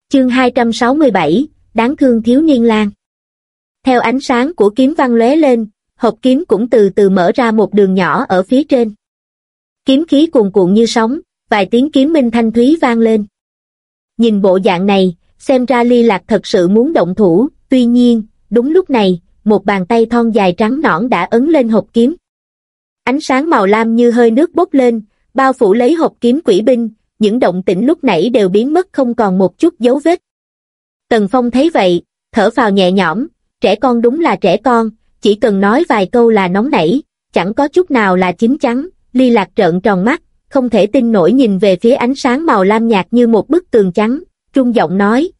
Chương 267, đáng thương thiếu niên lang. Theo ánh sáng của kiếm văn lóe lên, hộp kiếm cũng từ từ mở ra một đường nhỏ ở phía trên. Kiếm khí cuồn cuộn như sóng, vài tiếng kiếm minh thanh thúy vang lên. Nhìn bộ dạng này, xem ra Ly Lạc thật sự muốn động thủ, tuy nhiên, đúng lúc này, một bàn tay thon dài trắng nõn đã ấn lên hộp kiếm. Ánh sáng màu lam như hơi nước bốc lên, bao phủ lấy hộp kiếm quỷ binh, những động tĩnh lúc nãy đều biến mất không còn một chút dấu vết. Tần Phong thấy vậy, thở phào nhẹ nhõm, trẻ con đúng là trẻ con, chỉ cần nói vài câu là nóng nảy, chẳng có chút nào là chín chắn. Ly Lạc trợn tròn mắt, không thể tin nổi nhìn về phía ánh sáng màu lam nhạt như một bức tường trắng, trung giọng nói,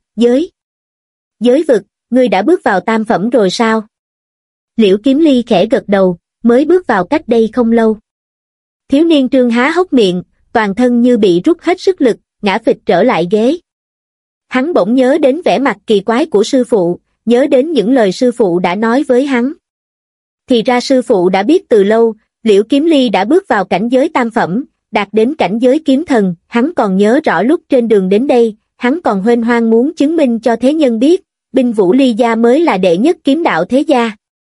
giới vực, ngươi đã bước vào tam phẩm rồi sao? Liễu Kiếm Ly khẽ gật đầu, mới bước vào cách đây không lâu. Thiếu niên trương há hốc miệng, toàn thân như bị rút hết sức lực, ngã phịch trở lại ghế. Hắn bỗng nhớ đến vẻ mặt kỳ quái của sư phụ, nhớ đến những lời sư phụ đã nói với hắn. Thì ra sư phụ đã biết từ lâu, Liễu Kiếm Ly đã bước vào cảnh giới tam phẩm, đạt đến cảnh giới kiếm thần. Hắn còn nhớ rõ lúc trên đường đến đây, hắn còn huênh hoang muốn chứng minh cho thế nhân biết, Binh Vũ Ly gia mới là đệ nhất kiếm đạo thế gia.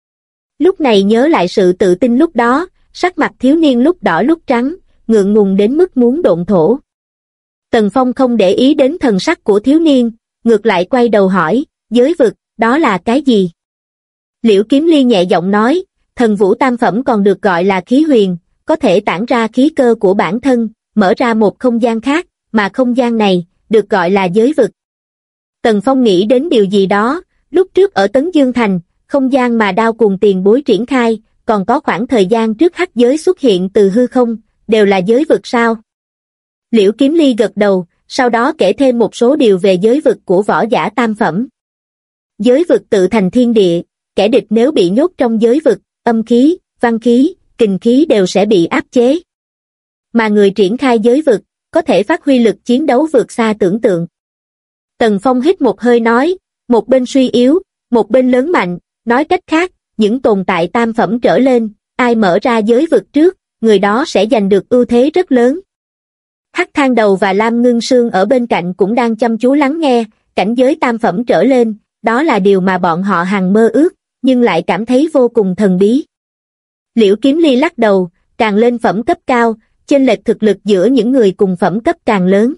Lúc này nhớ lại sự tự tin lúc đó, sắc mặt thiếu niên lúc đỏ lúc trắng, ngượng ngùng đến mức muốn độn thổ. Tần Phong không để ý đến thần sắc của thiếu niên, ngược lại quay đầu hỏi, giới vực, đó là cái gì? Liễu Kiếm Ly nhẹ giọng nói, thần vũ tam phẩm còn được gọi là khí huyền, có thể tản ra khí cơ của bản thân, mở ra một không gian khác, mà không gian này, được gọi là giới vực. Tần Phong nghĩ đến điều gì đó, lúc trước ở Tấn Dương Thành, không gian mà Đao cùng tiền bối triển khai, còn có khoảng thời gian trước hắc giới xuất hiện từ hư không, đều là giới vực sao? Liễu Kiếm Ly gật đầu, sau đó kể thêm một số điều về giới vực của võ giả tam phẩm. Giới vực tự thành thiên địa, kẻ địch nếu bị nhốt trong giới vực, âm khí, văn khí, kình khí đều sẽ bị áp chế. Mà người triển khai giới vực, có thể phát huy lực chiến đấu vượt xa tưởng tượng. Tần Phong hít một hơi nói, một bên suy yếu, một bên lớn mạnh, nói cách khác, những tồn tại tam phẩm trở lên, ai mở ra giới vực trước, người đó sẽ giành được ưu thế rất lớn. Hắc Thang Đầu và Lam Ngưng Sương ở bên cạnh cũng đang chăm chú lắng nghe, cảnh giới tam phẩm trở lên, đó là điều mà bọn họ hằng mơ ước, nhưng lại cảm thấy vô cùng thần bí. Liễu Kiếm Ly lắc đầu, càng lên phẩm cấp cao, chênh lệch thực lực giữa những người cùng phẩm cấp càng lớn.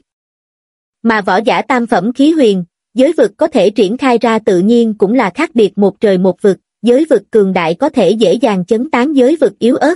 Mà võ giả tam phẩm khí huyền, giới vực có thể triển khai ra tự nhiên cũng là khác biệt một trời một vực, giới vực cường đại có thể dễ dàng chấn tán giới vực yếu ớt.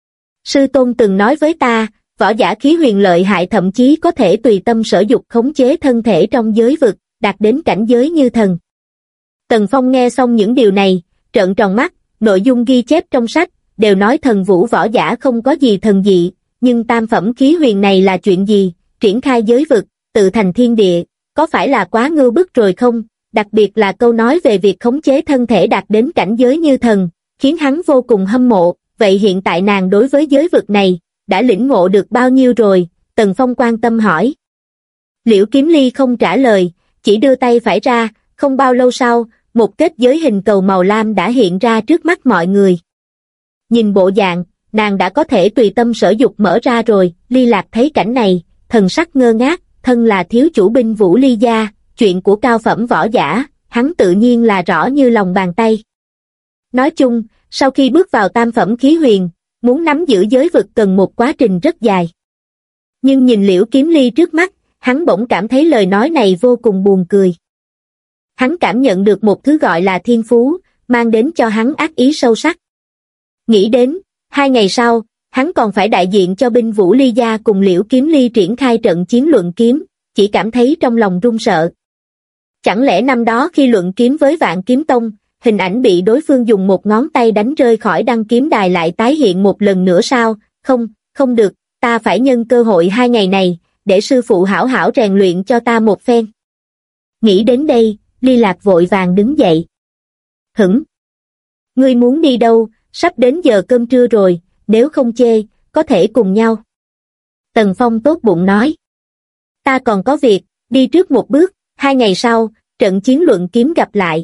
Sư tôn từng nói với ta, võ giả khí huyền lợi hại thậm chí có thể tùy tâm sở dục khống chế thân thể trong giới vực, đạt đến cảnh giới như thần. Tần Phong nghe xong những điều này, trợn tròn mắt, nội dung ghi chép trong sách, đều nói thần vũ võ giả không có gì thần dị, nhưng tam phẩm khí huyền này là chuyện gì, triển khai giới vực, tự thành thiên địa, có phải là quá ngưu bức rồi không? Đặc biệt là câu nói về việc khống chế thân thể đạt đến cảnh giới như thần, khiến hắn vô cùng hâm mộ. Vậy hiện tại nàng đối với giới vực này, đã lĩnh ngộ được bao nhiêu rồi? Tần Phong quan tâm hỏi. Liễu Kiếm Ly không trả lời, chỉ đưa tay phải ra, không bao lâu sau, một kết giới hình cầu màu lam đã hiện ra trước mắt mọi người. Nhìn bộ dạng, nàng đã có thể tùy tâm sở dục mở ra rồi. Ly Lạc thấy cảnh này, thần sắc ngơ ngác, thân là thiếu chủ Binh Vũ Ly gia, chuyện của cao phẩm võ giả, hắn tự nhiên là rõ như lòng bàn tay. Nói chung, sau khi bước vào tam phẩm khí huyền, muốn nắm giữ giới vực cần một quá trình rất dài. Nhưng nhìn Liễu Kiếm Ly trước mắt, hắn bỗng cảm thấy lời nói này vô cùng buồn cười. Hắn cảm nhận được một thứ gọi là thiên phú, mang đến cho hắn ác ý sâu sắc. Nghĩ đến, 2 ngày sau, hắn còn phải đại diện cho Binh Vũ Ly gia cùng Liễu Kiếm Ly triển khai trận chiến luận kiếm, chỉ cảm thấy trong lòng run sợ. Chẳng lẽ năm đó khi luận kiếm với Vạn Kiếm Tông, hình ảnh bị đối phương dùng một ngón tay đánh rơi khỏi đăng kiếm đài lại tái hiện một lần nữa sao? Không được, ta phải nhân cơ hội 2 ngày này, để sư phụ hảo hảo rèn luyện cho ta một phen. Nghĩ đến đây, Ly Lạc vội vàng đứng dậy. Hửng! Ngươi muốn đi đâu? Sắp đến giờ cơm trưa rồi, nếu không chê, có thể cùng nhau. Tần Phong tốt bụng nói. Ta còn có việc, đi trước một bước, 2 ngày sau, trận chiến luận kiếm gặp lại.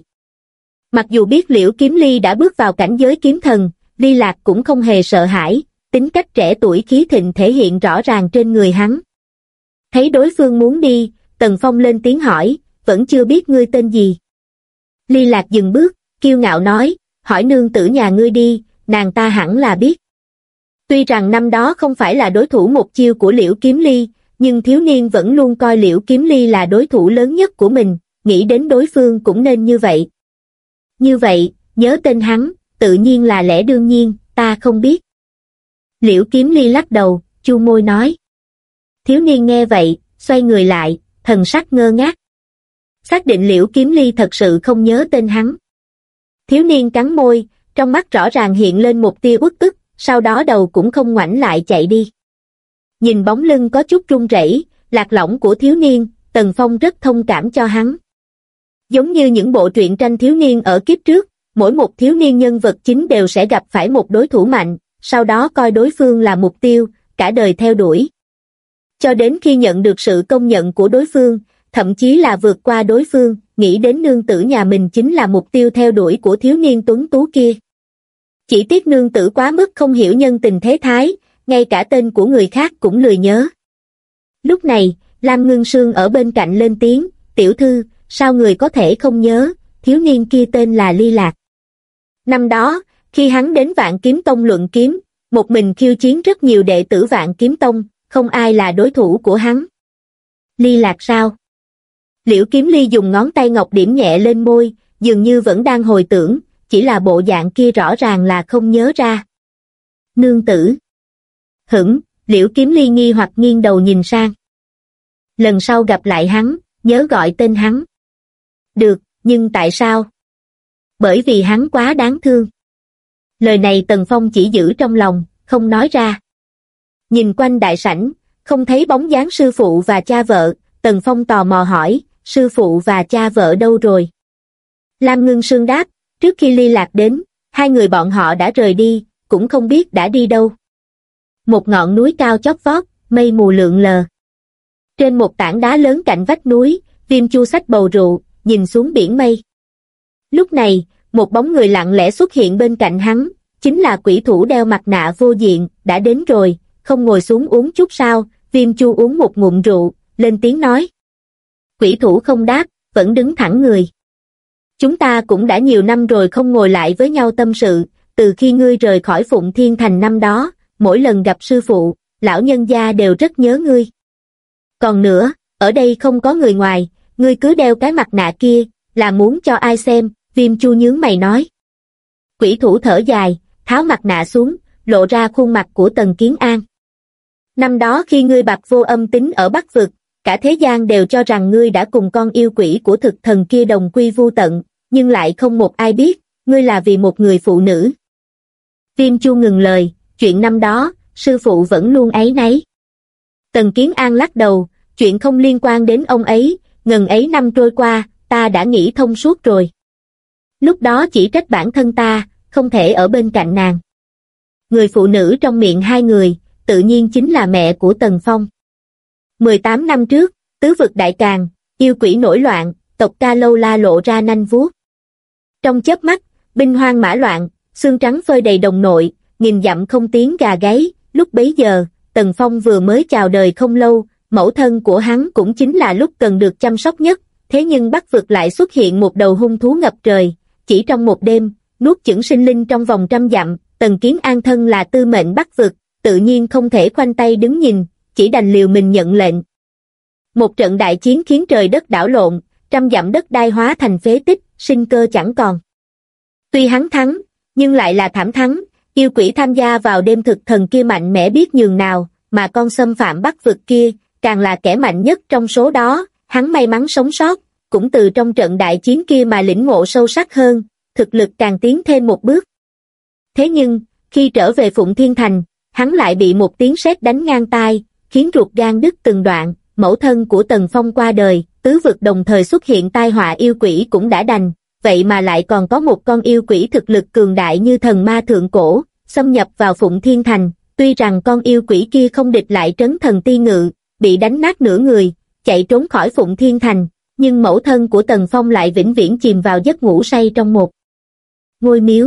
Mặc dù biết Liễu Kiếm Ly đã bước vào cảnh giới kiếm thần, Ly Lạc cũng không hề sợ hãi, tính cách trẻ tuổi khí thịnh thể hiện rõ ràng trên người hắn. Thấy đối phương muốn đi, Tần Phong lên tiếng hỏi, vẫn chưa biết ngươi tên gì. Ly Lạc dừng bước, kiêu ngạo nói, hỏi nương tử nhà ngươi đi, nàng ta hẳn là biết. Tuy rằng năm đó không phải là đối thủ một chiêu của Liễu Kiếm Ly, nhưng thiếu niên vẫn luôn coi Liễu Kiếm Ly là đối thủ lớn nhất của mình, nghĩ đến đối phương cũng nên như vậy. Như vậy, nhớ tên hắn, tự nhiên là lẽ đương nhiên, ta không biết. Liễu Kiếm Ly lắc đầu, chu môi nói. Thiếu niên nghe vậy, xoay người lại, thần sắc ngơ ngác. Xác định Liễu Kiếm Ly thật sự không nhớ tên hắn. Thiếu niên cắn môi, trong mắt rõ ràng hiện lên một tia uất ức, sau đó đầu cũng không ngoảnh lại chạy đi. Nhìn bóng lưng có chút run rẩy, lạc lõng của thiếu niên, Tần Phong rất thông cảm cho hắn. Giống như những bộ truyện tranh thiếu niên ở kiếp trước, mỗi một thiếu niên nhân vật chính đều sẽ gặp phải một đối thủ mạnh, sau đó coi đối phương là mục tiêu, cả đời theo đuổi. Cho đến khi nhận được sự công nhận của đối phương, thậm chí là vượt qua đối phương, nghĩ đến nương tử nhà mình chính là mục tiêu theo đuổi của thiếu niên tuấn tú kia. Chỉ tiếc nương tử quá mức không hiểu nhân tình thế thái, ngay cả tên của người khác cũng lười nhớ. Lúc này, Lam Ngưng Sương ở bên cạnh lên tiếng, tiểu thư, sao người có thể không nhớ, thiếu niên kia tên là Ly Lạc. Năm đó, khi hắn đến Vạn Kiếm Tông luận kiếm, một mình khiêu chiến rất nhiều đệ tử Vạn Kiếm Tông, không ai là đối thủ của hắn. Ly Lạc sao? Liễu Kiếm Ly dùng ngón tay ngọc điểm nhẹ lên môi, dường như vẫn đang hồi tưởng, chỉ là bộ dạng kia rõ ràng là không nhớ ra. Nương tử. Liễu Kiếm Ly nghi hoặc nghiêng đầu nhìn sang. Lần sau gặp lại hắn, nhớ gọi tên hắn. Được, nhưng tại sao? Bởi vì hắn quá đáng thương. Lời này Tần Phong chỉ giữ trong lòng, không nói ra. Nhìn quanh đại sảnh, không thấy bóng dáng sư phụ và cha vợ, Tần Phong tò mò hỏi, sư phụ và cha vợ đâu rồi? Lam Ngưng Sương đáp, trước khi Ly Lạc đến, hai người bọn họ đã rời đi, cũng không biết đã đi đâu. Một ngọn núi cao chót vót, mây mù lượn lờ. Trên một tảng đá lớn cạnh vách núi, Viêm Chu xách bầu rượu, nhìn xuống biển mây. Lúc này, một bóng người lặng lẽ xuất hiện bên cạnh hắn, chính là quỷ thủ đeo mặt nạ vô diện, đã đến rồi, không ngồi xuống uống chút sao? Viêm Chu uống một ngụm rượu, lên tiếng nói. Quỷ thủ không đáp, vẫn đứng thẳng người. Chúng ta cũng đã nhiều năm rồi không ngồi lại với nhau tâm sự, từ khi ngươi rời khỏi Phụng Thiên Thành năm đó, mỗi lần gặp sư phụ, lão nhân gia đều rất nhớ ngươi. Còn nữa, ở đây không có người ngoài, ngươi cứ đeo cái mặt nạ kia, là muốn cho ai xem? Viêm Chu nhướng mày nói. Quỷ thủ thở dài, tháo mặt nạ xuống, lộ ra khuôn mặt của Tần Kiến An. Năm đó khi ngươi bạc vô âm tính ở Bắc Vực, cả thế gian đều cho rằng ngươi đã cùng con yêu quỷ của thực thần kia đồng quy vu tận, nhưng lại không một ai biết, ngươi là vì một người phụ nữ. Viêm Chu ngừng lời, chuyện năm đó, sư phụ vẫn luôn áy náy. Tần Kiến An lắc đầu, chuyện không liên quan đến ông ấy, ngần ấy năm trôi qua, ta đã nghĩ thông suốt rồi. Lúc đó chỉ trách bản thân ta, không thể ở bên cạnh nàng. Người phụ nữ trong miệng hai người, tự nhiên chính là mẹ của Tần Phong. 18 năm trước, tứ vực đại càn, yêu quỷ nổi loạn, tộc Ca Lâu La lộ ra nanh vuốt. Trong chớp mắt, binh hoang mã loạn, xương trắng phơi đầy đồng nội, nghìn dặm không tiếng gà gáy. Lúc bấy giờ, Tần Phong vừa mới chào đời không lâu, mẫu thân của hắn cũng chính là lúc cần được chăm sóc nhất, thế nhưng Bắc Vực lại xuất hiện một đầu hung thú ngập trời, chỉ trong một đêm, nuốt chửng sinh linh trong vòng 100 dặm. Tần Kiến An thân là tư mệnh Bắc Vực, tự nhiên không thể khoanh tay đứng nhìn, chỉ đành liều mình nhận lệnh. Một trận đại chiến khiến trời đất đảo lộn, 100 dặm đất đai hóa thành phế tích, sinh cơ chẳng còn. Tuy hắn thắng, nhưng lại là thảm thắng, yêu quỷ tham gia vào đêm thực thần kia mạnh mẽ biết nhường nào, mà con xâm phạm Bắc Vực kia, càng là kẻ mạnh nhất trong số đó. Hắn may mắn sống sót, cũng từ trong trận đại chiến kia mà lĩnh ngộ sâu sắc hơn, thực lực càng tiến thêm một bước. Thế nhưng, khi trở về Phụng Thiên Thành, hắn lại bị một tiếng sét đánh ngang tai, khiến ruột gan đứt từng đoạn. Mẫu thân của Tần Phong qua đời, tứ vực đồng thời xuất hiện tai họa yêu quỷ cũng đã đành, vậy mà lại còn có một con yêu quỷ thực lực cường đại như thần ma thượng cổ, xâm nhập vào Phụng Thiên Thành. Tuy rằng con yêu quỷ kia không địch lại Trấn Thần Ti Ngự, bị đánh nát nửa người, chạy trốn khỏi Phụng Thiên Thành, nhưng mẫu thân của Tần Phong lại vĩnh viễn chìm vào giấc ngủ say trong một ngôi miếu.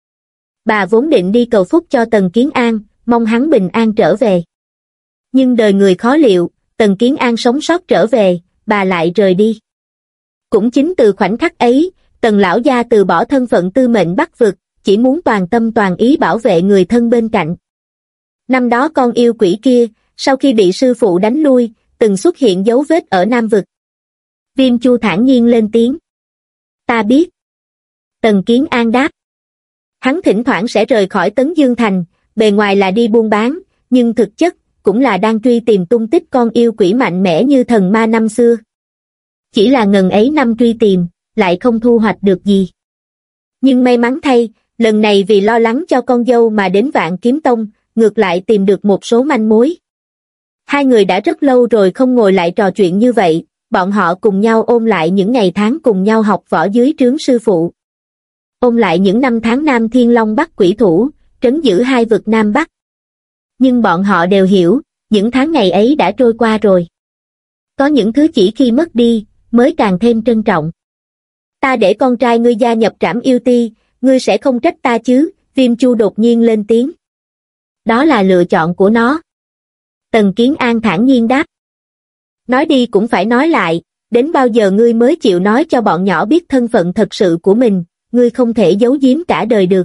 Bà vốn định đi cầu phúc cho Tần Kiến An, mong hắn bình an trở về. Nhưng đời người khó liệu, Tần Kiến An sống sót trở về, bà lại rời đi. Cũng chính từ khoảnh khắc ấy, Tần lão gia từ bỏ thân phận tư mệnh Bắc vực, chỉ muốn toàn tâm toàn ý bảo vệ người thân bên cạnh. Năm đó con yêu quỷ kia, sau khi bị sư phụ đánh lui, từng xuất hiện dấu vết ở Nam vực. Viêm Chu thản nhiên lên tiếng. Ta biết. Tần Kiến An đáp. Hắn thỉnh thoảng sẽ rời khỏi Tấn Dương Thành, bề ngoài là đi buôn bán, nhưng thực chất cũng là đang truy tìm tung tích con yêu quỷ mạnh mẽ như thần ma năm xưa. Chỉ là ngần ấy năm truy tìm, lại không thu hoạch được gì. Nhưng may mắn thay, lần này vì lo lắng cho con dâu mà đến Vạn Kiếm Tông, ngược lại tìm được một số manh mối. Hai người đã rất lâu rồi không ngồi lại trò chuyện như vậy, bọn họ cùng nhau ôn lại những ngày tháng cùng nhau học võ dưới trướng sư phụ. Ôn lại những năm tháng Nam Thiên Long Bắc Quỷ Thủ, trấn giữ hai vực Nam Bắc. Nhưng bọn họ đều hiểu, những tháng ngày ấy đã trôi qua rồi. Có những thứ chỉ khi mất đi, mới càng thêm trân trọng. Ta để con trai ngươi gia nhập Trảm Yêu Ti, ngươi sẽ không trách ta chứ? Viêm Chu đột nhiên lên tiếng. Đó là lựa chọn của nó. Tần Kiến An thản nhiên đáp. Nói đi cũng phải nói lại, đến bao giờ ngươi mới chịu nói cho bọn nhỏ biết thân phận thật sự của mình, ngươi không thể giấu giếm cả đời được.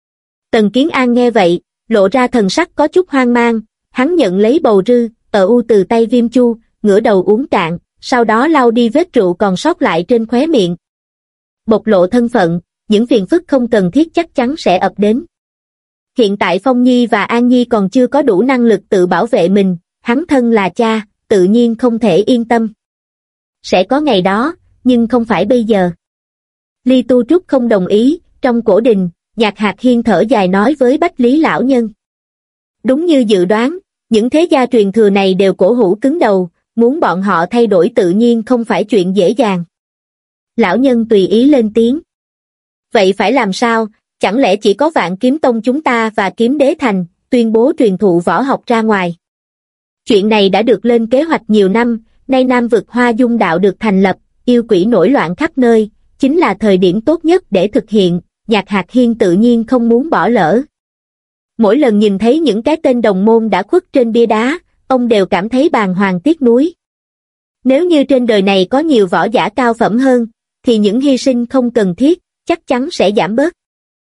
Tần Kiến An nghe vậy, lộ ra thần sắc có chút hoang mang, hắn nhận lấy bầu rư, u từ tay Viêm Chu, ngửa đầu uống cạn, sau đó lau đi vết rượu còn sót lại trên khóe miệng. Bộc lộ thân phận, những phiền phức không cần thiết chắc chắn sẽ ập đến. Hiện tại Phong Nhi và An Nhi còn chưa có đủ năng lực tự bảo vệ mình, hắn thân là cha, tự nhiên không thể yên tâm. Sẽ có ngày đó, nhưng không phải bây giờ. Ly Tu Trúc không đồng ý, trong cổ đình, Nhạc Hạc Hiên thở dài nói với Bách Lý lão nhân. Đúng như dự đoán, những thế gia truyền thừa này đều cổ hủ cứng đầu, muốn bọn họ thay đổi tự nhiên không phải chuyện dễ dàng. Lão nhân tùy ý lên tiếng. Vậy phải làm sao, chẳng lẽ chỉ có Vạn Kiếm Tông chúng ta và Kiếm Đế Thành, tuyên bố truyền thụ võ học ra ngoài? Chuyện này đã được lên kế hoạch nhiều năm, nay Nam vực Hoa Dung Đạo được thành lập, yêu quỷ nổi loạn khắp nơi, chính là thời điểm tốt nhất để thực hiện, Nhạc Hạc Hiên tự nhiên không muốn bỏ lỡ. Mỗi lần nhìn thấy những cái tên đồng môn đã khuất trên bia đá, ông đều cảm thấy bàng hoàng tiếc nuối. Nếu như trên đời này có nhiều võ giả cao phẩm hơn, thì những hy sinh không cần thiết, chắc chắn sẽ giảm bớt.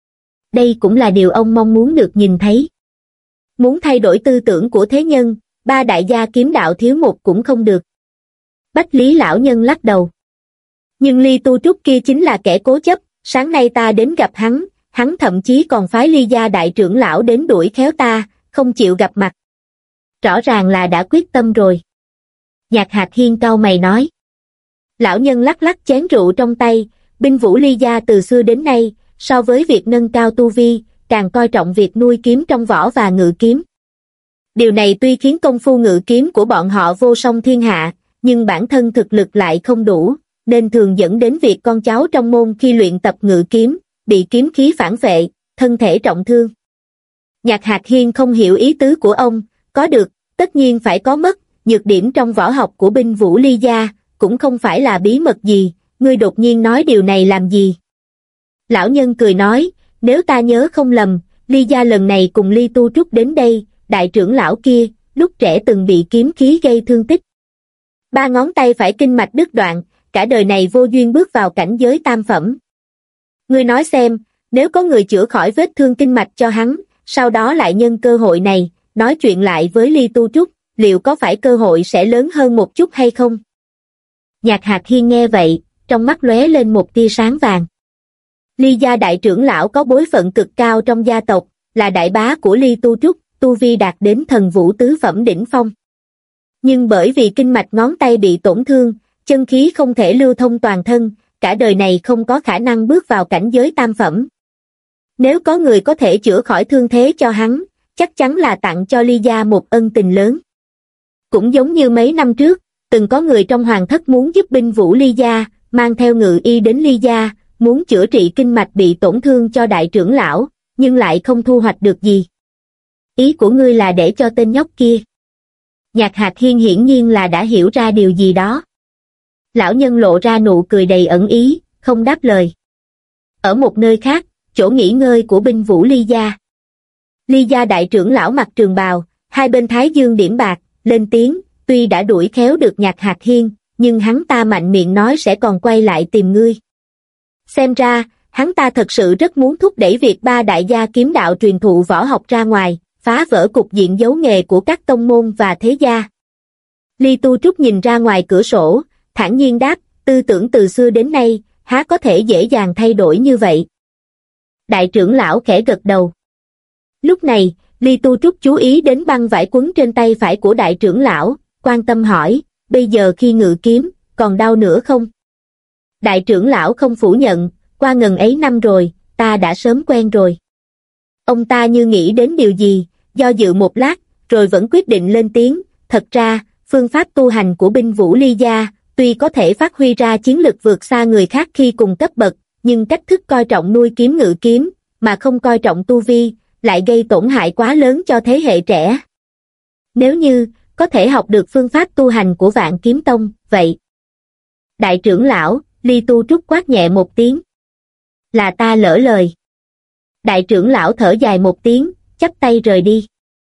Đây cũng là điều ông mong muốn được nhìn thấy. Muốn thay đổi tư tưởng của thế nhân, ba đại gia kiếm đạo thiếu một cũng không được. Bách Lý lão nhân lắc đầu. Nhưng Ly Tu Trúc kia chính là kẻ cố chấp, sáng nay ta đến gặp hắn thậm chí còn phái Ly gia đại trưởng lão đến đuổi khéo ta, không chịu gặp mặt. Rõ ràng là đã quyết tâm rồi. Nhạc Hạc Hiên cau mày nói. Lão nhân lắc lắc chén rượu trong tay, binh vũ Ly gia từ xưa đến nay, so với việc nâng cao tu vi, càng coi trọng việc nuôi kiếm trong võ và ngự kiếm. Điều này tuy khiến công phu ngự kiếm của bọn họ vô song thiên hạ, nhưng bản thân thực lực lại không đủ, nên thường dẫn đến việc con cháu trong môn khi luyện tập ngự kiếm, bị kiếm khí phản vệ, thân thể trọng thương. Nhạc Hạc Hiên không hiểu ý tứ của ông, có được, tất nhiên phải có mất, nhược điểm trong võ học của binh vũ Ly gia, cũng không phải là bí mật gì, ngươi đột nhiên nói điều này làm gì? Lão nhân cười nói, nếu ta nhớ không lầm, Ly gia lần này cùng Ly Tu Trúc đến đây, đại trưởng lão kia, lúc trẻ từng bị kiếm khí gây thương tích. 3 ngón tay phải kinh mạch đứt đoạn, cả đời này vô duyên bước vào cảnh giới tam phẩm. Ngươi nói xem, nếu có người chữa khỏi vết thương kinh mạch cho hắn, sau đó lại nhân cơ hội này, nói chuyện lại với Ly Tu Trúc, liệu có phải cơ hội sẽ lớn hơn một chút hay không? Nhạc Hạc Hiên nghe vậy, trong mắt lóe lên một tia sáng vàng. Ly gia đại trưởng lão có bối phận cực cao trong gia tộc, là đại bá của Ly Tu Trúc, tu vi đạt đến thần vũ tứ phẩm đỉnh phong. Nhưng bởi vì kinh mạch ngón tay bị tổn thương, chân khí không thể lưu thông toàn thân, cả đời này không có khả năng bước vào cảnh giới tam phẩm. Nếu có người có thể chữa khỏi thương thế cho hắn, chắc chắn là tặng cho Ly gia một ân tình lớn. Cũng giống như mấy năm trước, từng có người trong hoàng thất muốn giúp binh vũ Ly gia, mang theo ngự y đến Ly gia, muốn chữa trị kinh mạch bị tổn thương cho đại trưởng lão, nhưng lại không thu hoạch được gì. Ý của ngươi là để cho tên nhóc kia. Nhạc Hạc Hiên hiển nhiên là đã hiểu ra điều gì đó. Lão nhân lộ ra nụ cười đầy ẩn ý, không đáp lời. Ở một nơi khác, chỗ nghỉ ngơi của binh vũ Ly gia. Ly gia đại trưởng lão mặc trường bào, hai bên thái dương điểm bạc, lên tiếng, tuy đã đuổi khéo được Nhạc Hạc Hiên, nhưng hắn ta mạnh miệng nói sẽ còn quay lại tìm ngươi. Xem ra, hắn ta thật sự rất muốn thúc đẩy việc ba đại gia kiếm đạo truyền thụ võ học ra ngoài, phá vỡ cục diện giấu nghề của các tông môn và thế gia. Ly Tu Trúc nhìn ra ngoài cửa sổ, thản nhiên đáp, tư tưởng từ xưa đến nay, há có thể dễ dàng thay đổi như vậy. Đại trưởng lão khẽ gật đầu. Lúc này, Ly Tu Trúc chú ý đến băng vải quấn trên tay phải của đại trưởng lão, quan tâm hỏi, bây giờ khi ngự kiếm, còn đau nữa không? Đại trưởng lão không phủ nhận, qua ngần ấy năm rồi, ta đã sớm quen rồi. Ông ta như nghĩ đến điều gì, do dự một lát, rồi vẫn quyết định lên tiếng, thật ra, phương pháp tu hành của binh vũ ly gia, tuy có thể phát huy ra chiến lực vượt xa người khác khi cùng cấp bậc, nhưng cách thức coi trọng nuôi kiếm ngự kiếm, mà không coi trọng tu vi, lại gây tổn hại quá lớn cho thế hệ trẻ. Nếu như, có thể học được phương pháp tu hành của Vạn Kiếm Tông, vậy. Đại trưởng lão, Ly Tu Trúc quát nhẹ một tiếng. Là ta lỡ lời. Đại trưởng lão thở dài một tiếng, chắp tay rời đi.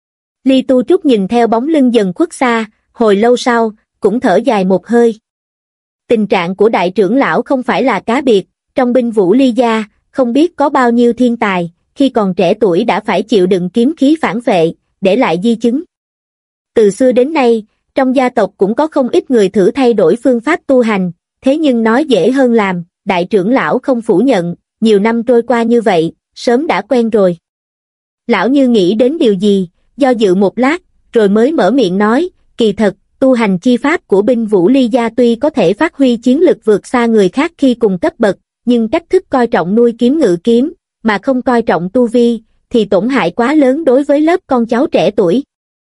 Ly Tu Trúc nhìn theo bóng lưng dần khuất xa, hồi lâu sau, cũng thở dài một hơi. Tình trạng của đại trưởng lão không phải là cá biệt, trong binh vũ ly gia, không biết có bao nhiêu thiên tài, khi còn trẻ tuổi đã phải chịu đựng kiếm khí phản vệ, để lại di chứng. Từ xưa đến nay, trong gia tộc cũng có không ít người thử thay đổi phương pháp tu hành, thế nhưng nói dễ hơn làm, đại trưởng lão không phủ nhận, nhiều năm trôi qua như vậy, sớm đã quen rồi. Lão như nghĩ đến điều gì, do dự một lát, rồi mới mở miệng nói, kỳ thật, tu hành chi pháp của binh vũ ly gia tuy có thể phát huy chiến lực vượt xa người khác khi cùng cấp bậc, nhưng cách thức coi trọng nuôi kiếm ngự kiếm, mà không coi trọng tu vi, thì tổn hại quá lớn đối với lớp con cháu trẻ tuổi.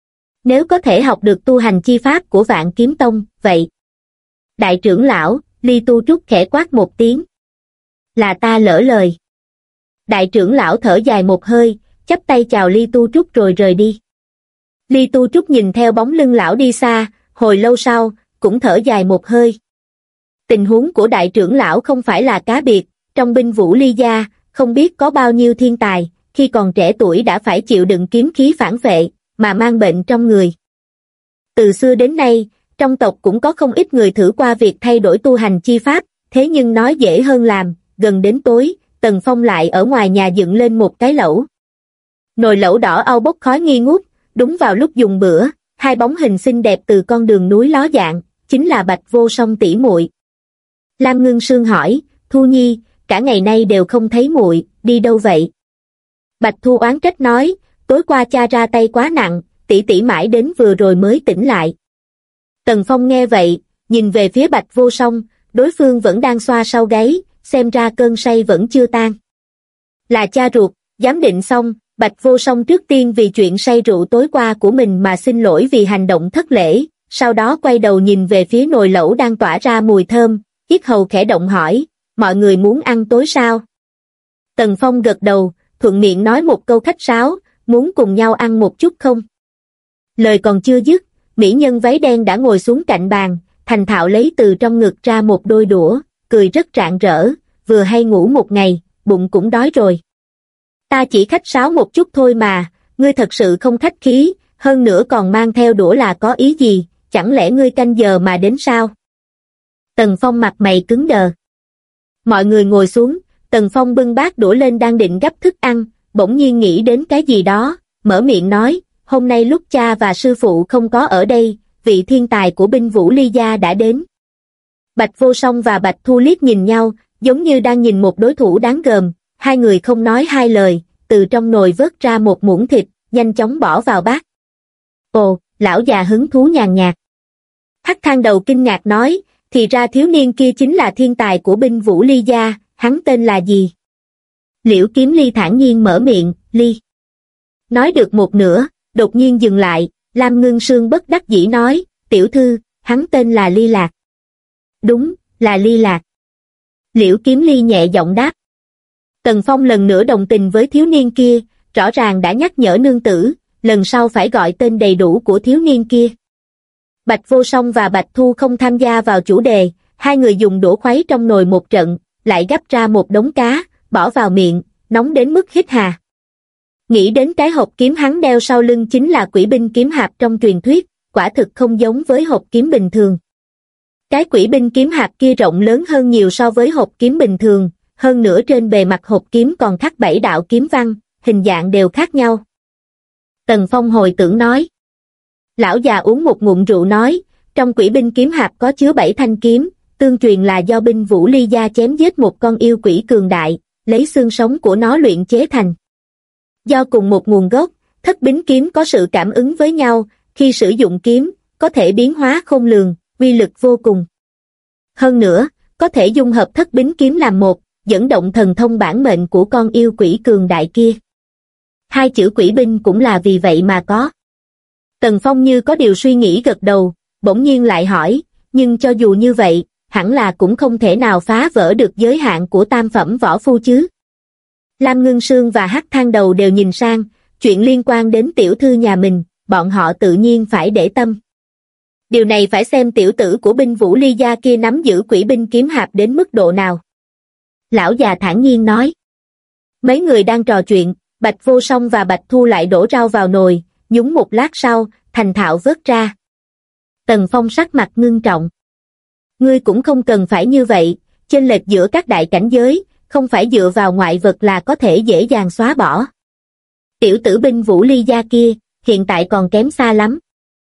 Nếu có thể học được tu hành chi pháp của Vạn Kiếm Tông, vậy. Đại trưởng lão, Ly Tu Trúc khẽ quát một tiếng. Là ta lỡ lời. Đại trưởng lão thở dài một hơi, chắp tay chào Ly Tu Trúc rồi rời đi. Ly Tu Trúc nhìn theo bóng lưng lão đi xa, hồi lâu sau, cũng thở dài một hơi. Tình huống của đại trưởng lão không phải là cá biệt, trong binh vũ ly gia, không biết có bao nhiêu thiên tài, khi còn trẻ tuổi đã phải chịu đựng kiếm khí phản vệ, mà mang bệnh trong người. Từ xưa đến nay, trong tộc cũng có không ít người thử qua việc thay đổi tu hành chi pháp, thế nhưng nói dễ hơn làm, gần đến tối, Tần Phong lại ở ngoài nhà dựng lên một cái lẩu. Nồi lẩu đỏ au bốc khói nghi ngút, đúng vào lúc dùng bữa, hai bóng hình xinh đẹp từ con đường núi ló dạng, chính là Bạch Vô Song tỷ muội. Lam Ngưng Sương hỏi, Thu Nhi, cả ngày nay đều không thấy muội, đi đâu vậy? Bạch Thu oán trách nói, tối qua cha ra tay quá nặng, tỷ tỷ mãi đến vừa rồi mới tỉnh lại. Tần Phong nghe vậy, nhìn về phía Bạch Vô Song, đối phương vẫn đang xoa sau gáy, xem ra cơn say vẫn chưa tan. Là cha ruột, giám định xong, Bạch Vô Song trước tiên vì chuyện say rượu tối qua của mình mà xin lỗi vì hành động thất lễ, sau đó quay đầu nhìn về phía nồi lẩu đang tỏa ra mùi thơm, yết hầu khẽ động hỏi, mọi người muốn ăn tối sao? Tần Phong gật đầu, thuận miệng nói một câu khách sáo, muốn cùng nhau ăn một chút không? Lời còn chưa dứt, mỹ nhân váy đen đã ngồi xuống cạnh bàn, thành thạo lấy từ trong ngực ra một đôi đũa, cười rất rạng rỡ, vừa hay ngủ một ngày, bụng cũng đói rồi. Ta chỉ khách sáo một chút thôi mà, ngươi thật sự không khách khí, hơn nữa còn mang theo đũa là có ý gì, chẳng lẽ ngươi canh giờ mà đến sao? Tần Phong mặt mày cứng đờ. Mọi người ngồi xuống, Tần Phong bưng bát đũa lên đang định gắp thức ăn, bỗng nhiên nghĩ đến cái gì đó, mở miệng nói, hôm nay lúc cha và sư phụ không có ở đây, vị thiên tài của binh vũ ly gia đã đến. Bạch Vô Song và Bạch Thu liếc nhìn nhau, giống như đang nhìn một đối thủ đáng gờm, hai người không nói hai lời, từ trong nồi vớt ra một muỗng thịt, nhanh chóng bỏ vào bát. Ồ, lão già hứng thú nhàn nhạt. Hắc Thang Đầu kinh ngạc nói, thì ra thiếu niên kia chính là thiên tài của binh vũ ly gia, hắn tên là gì? Liễu Kiếm Ly thản nhiên mở miệng, Ly. Nói được một nửa, đột nhiên dừng lại, Lam Ngưng Sương bất đắc dĩ nói, tiểu thư, hắn tên là Ly Lạc. Đúng, là Ly Lạc. Liễu Kiếm Ly nhẹ giọng đáp. Tần Phong lần nữa đồng tình với thiếu niên kia, rõ ràng đã nhắc nhở nương tử, lần sau phải gọi tên đầy đủ của thiếu niên kia. Bạch Vô Song và Bạch Thu không tham gia vào chủ đề, hai người dùng đũa khuấy trong nồi một trận, lại gắp ra một đống cá, bỏ vào miệng, nóng đến mức hít hà. Nghĩ đến cái hộp kiếm hắn đeo sau lưng chính là quỷ binh kiếm hạp trong truyền thuyết, quả thực không giống với hộp kiếm bình thường. Cái quỷ binh kiếm hạp kia rộng lớn hơn nhiều so với hộp kiếm bình thường, hơn nữa trên bề mặt hộp kiếm còn khắc 7 đạo kiếm văn, hình dạng đều khác nhau. Tần Phong hồi tưởng nói. Lão già uống một ngụm rượu nói, trong quỷ binh kiếm hạp có chứa 7 thanh kiếm, tương truyền là do binh Vũ Ly Gia chém giết một con yêu quỷ cường đại, lấy xương sống của nó luyện chế thành. Do cùng một nguồn gốc, thất bính kiếm có sự cảm ứng với nhau, khi sử dụng kiếm, có thể biến hóa khôn lường, uy lực vô cùng. Hơn nữa, có thể dung hợp thất bính kiếm làm một, dẫn động thần thông bản mệnh của con yêu quỷ cường đại kia. 2 chữ quỷ binh cũng là vì vậy mà có. Tần Phong như có điều suy nghĩ gật đầu, bỗng nhiên lại hỏi, nhưng cho dù như vậy, hẳn là cũng không thể nào phá vỡ được giới hạn của tam phẩm võ phu chứ. Lam Ngưng Sương và Hắc Thang Đầu đều nhìn sang, chuyện liên quan đến tiểu thư nhà mình, bọn họ tự nhiên phải để tâm. Điều này phải xem tiểu tử của binh Vũ Ly Gia kia nắm giữ quỷ binh kiếm hạp đến mức độ nào. Lão già thản nhiên nói. Mấy người đang trò chuyện, Bạch Vô Song và Bạch Thu lại đổ rau vào nồi, nhúng một lát sau, thành thạo vớt ra. Tần Phong sắc mặt ngưng trọng. Ngươi cũng không cần phải như vậy, chênh lệch giữa các đại cảnh giới, không phải dựa vào ngoại vật là có thể dễ dàng xóa bỏ. Tiểu tử binh Vũ Ly Gia kia, hiện tại còn kém xa lắm.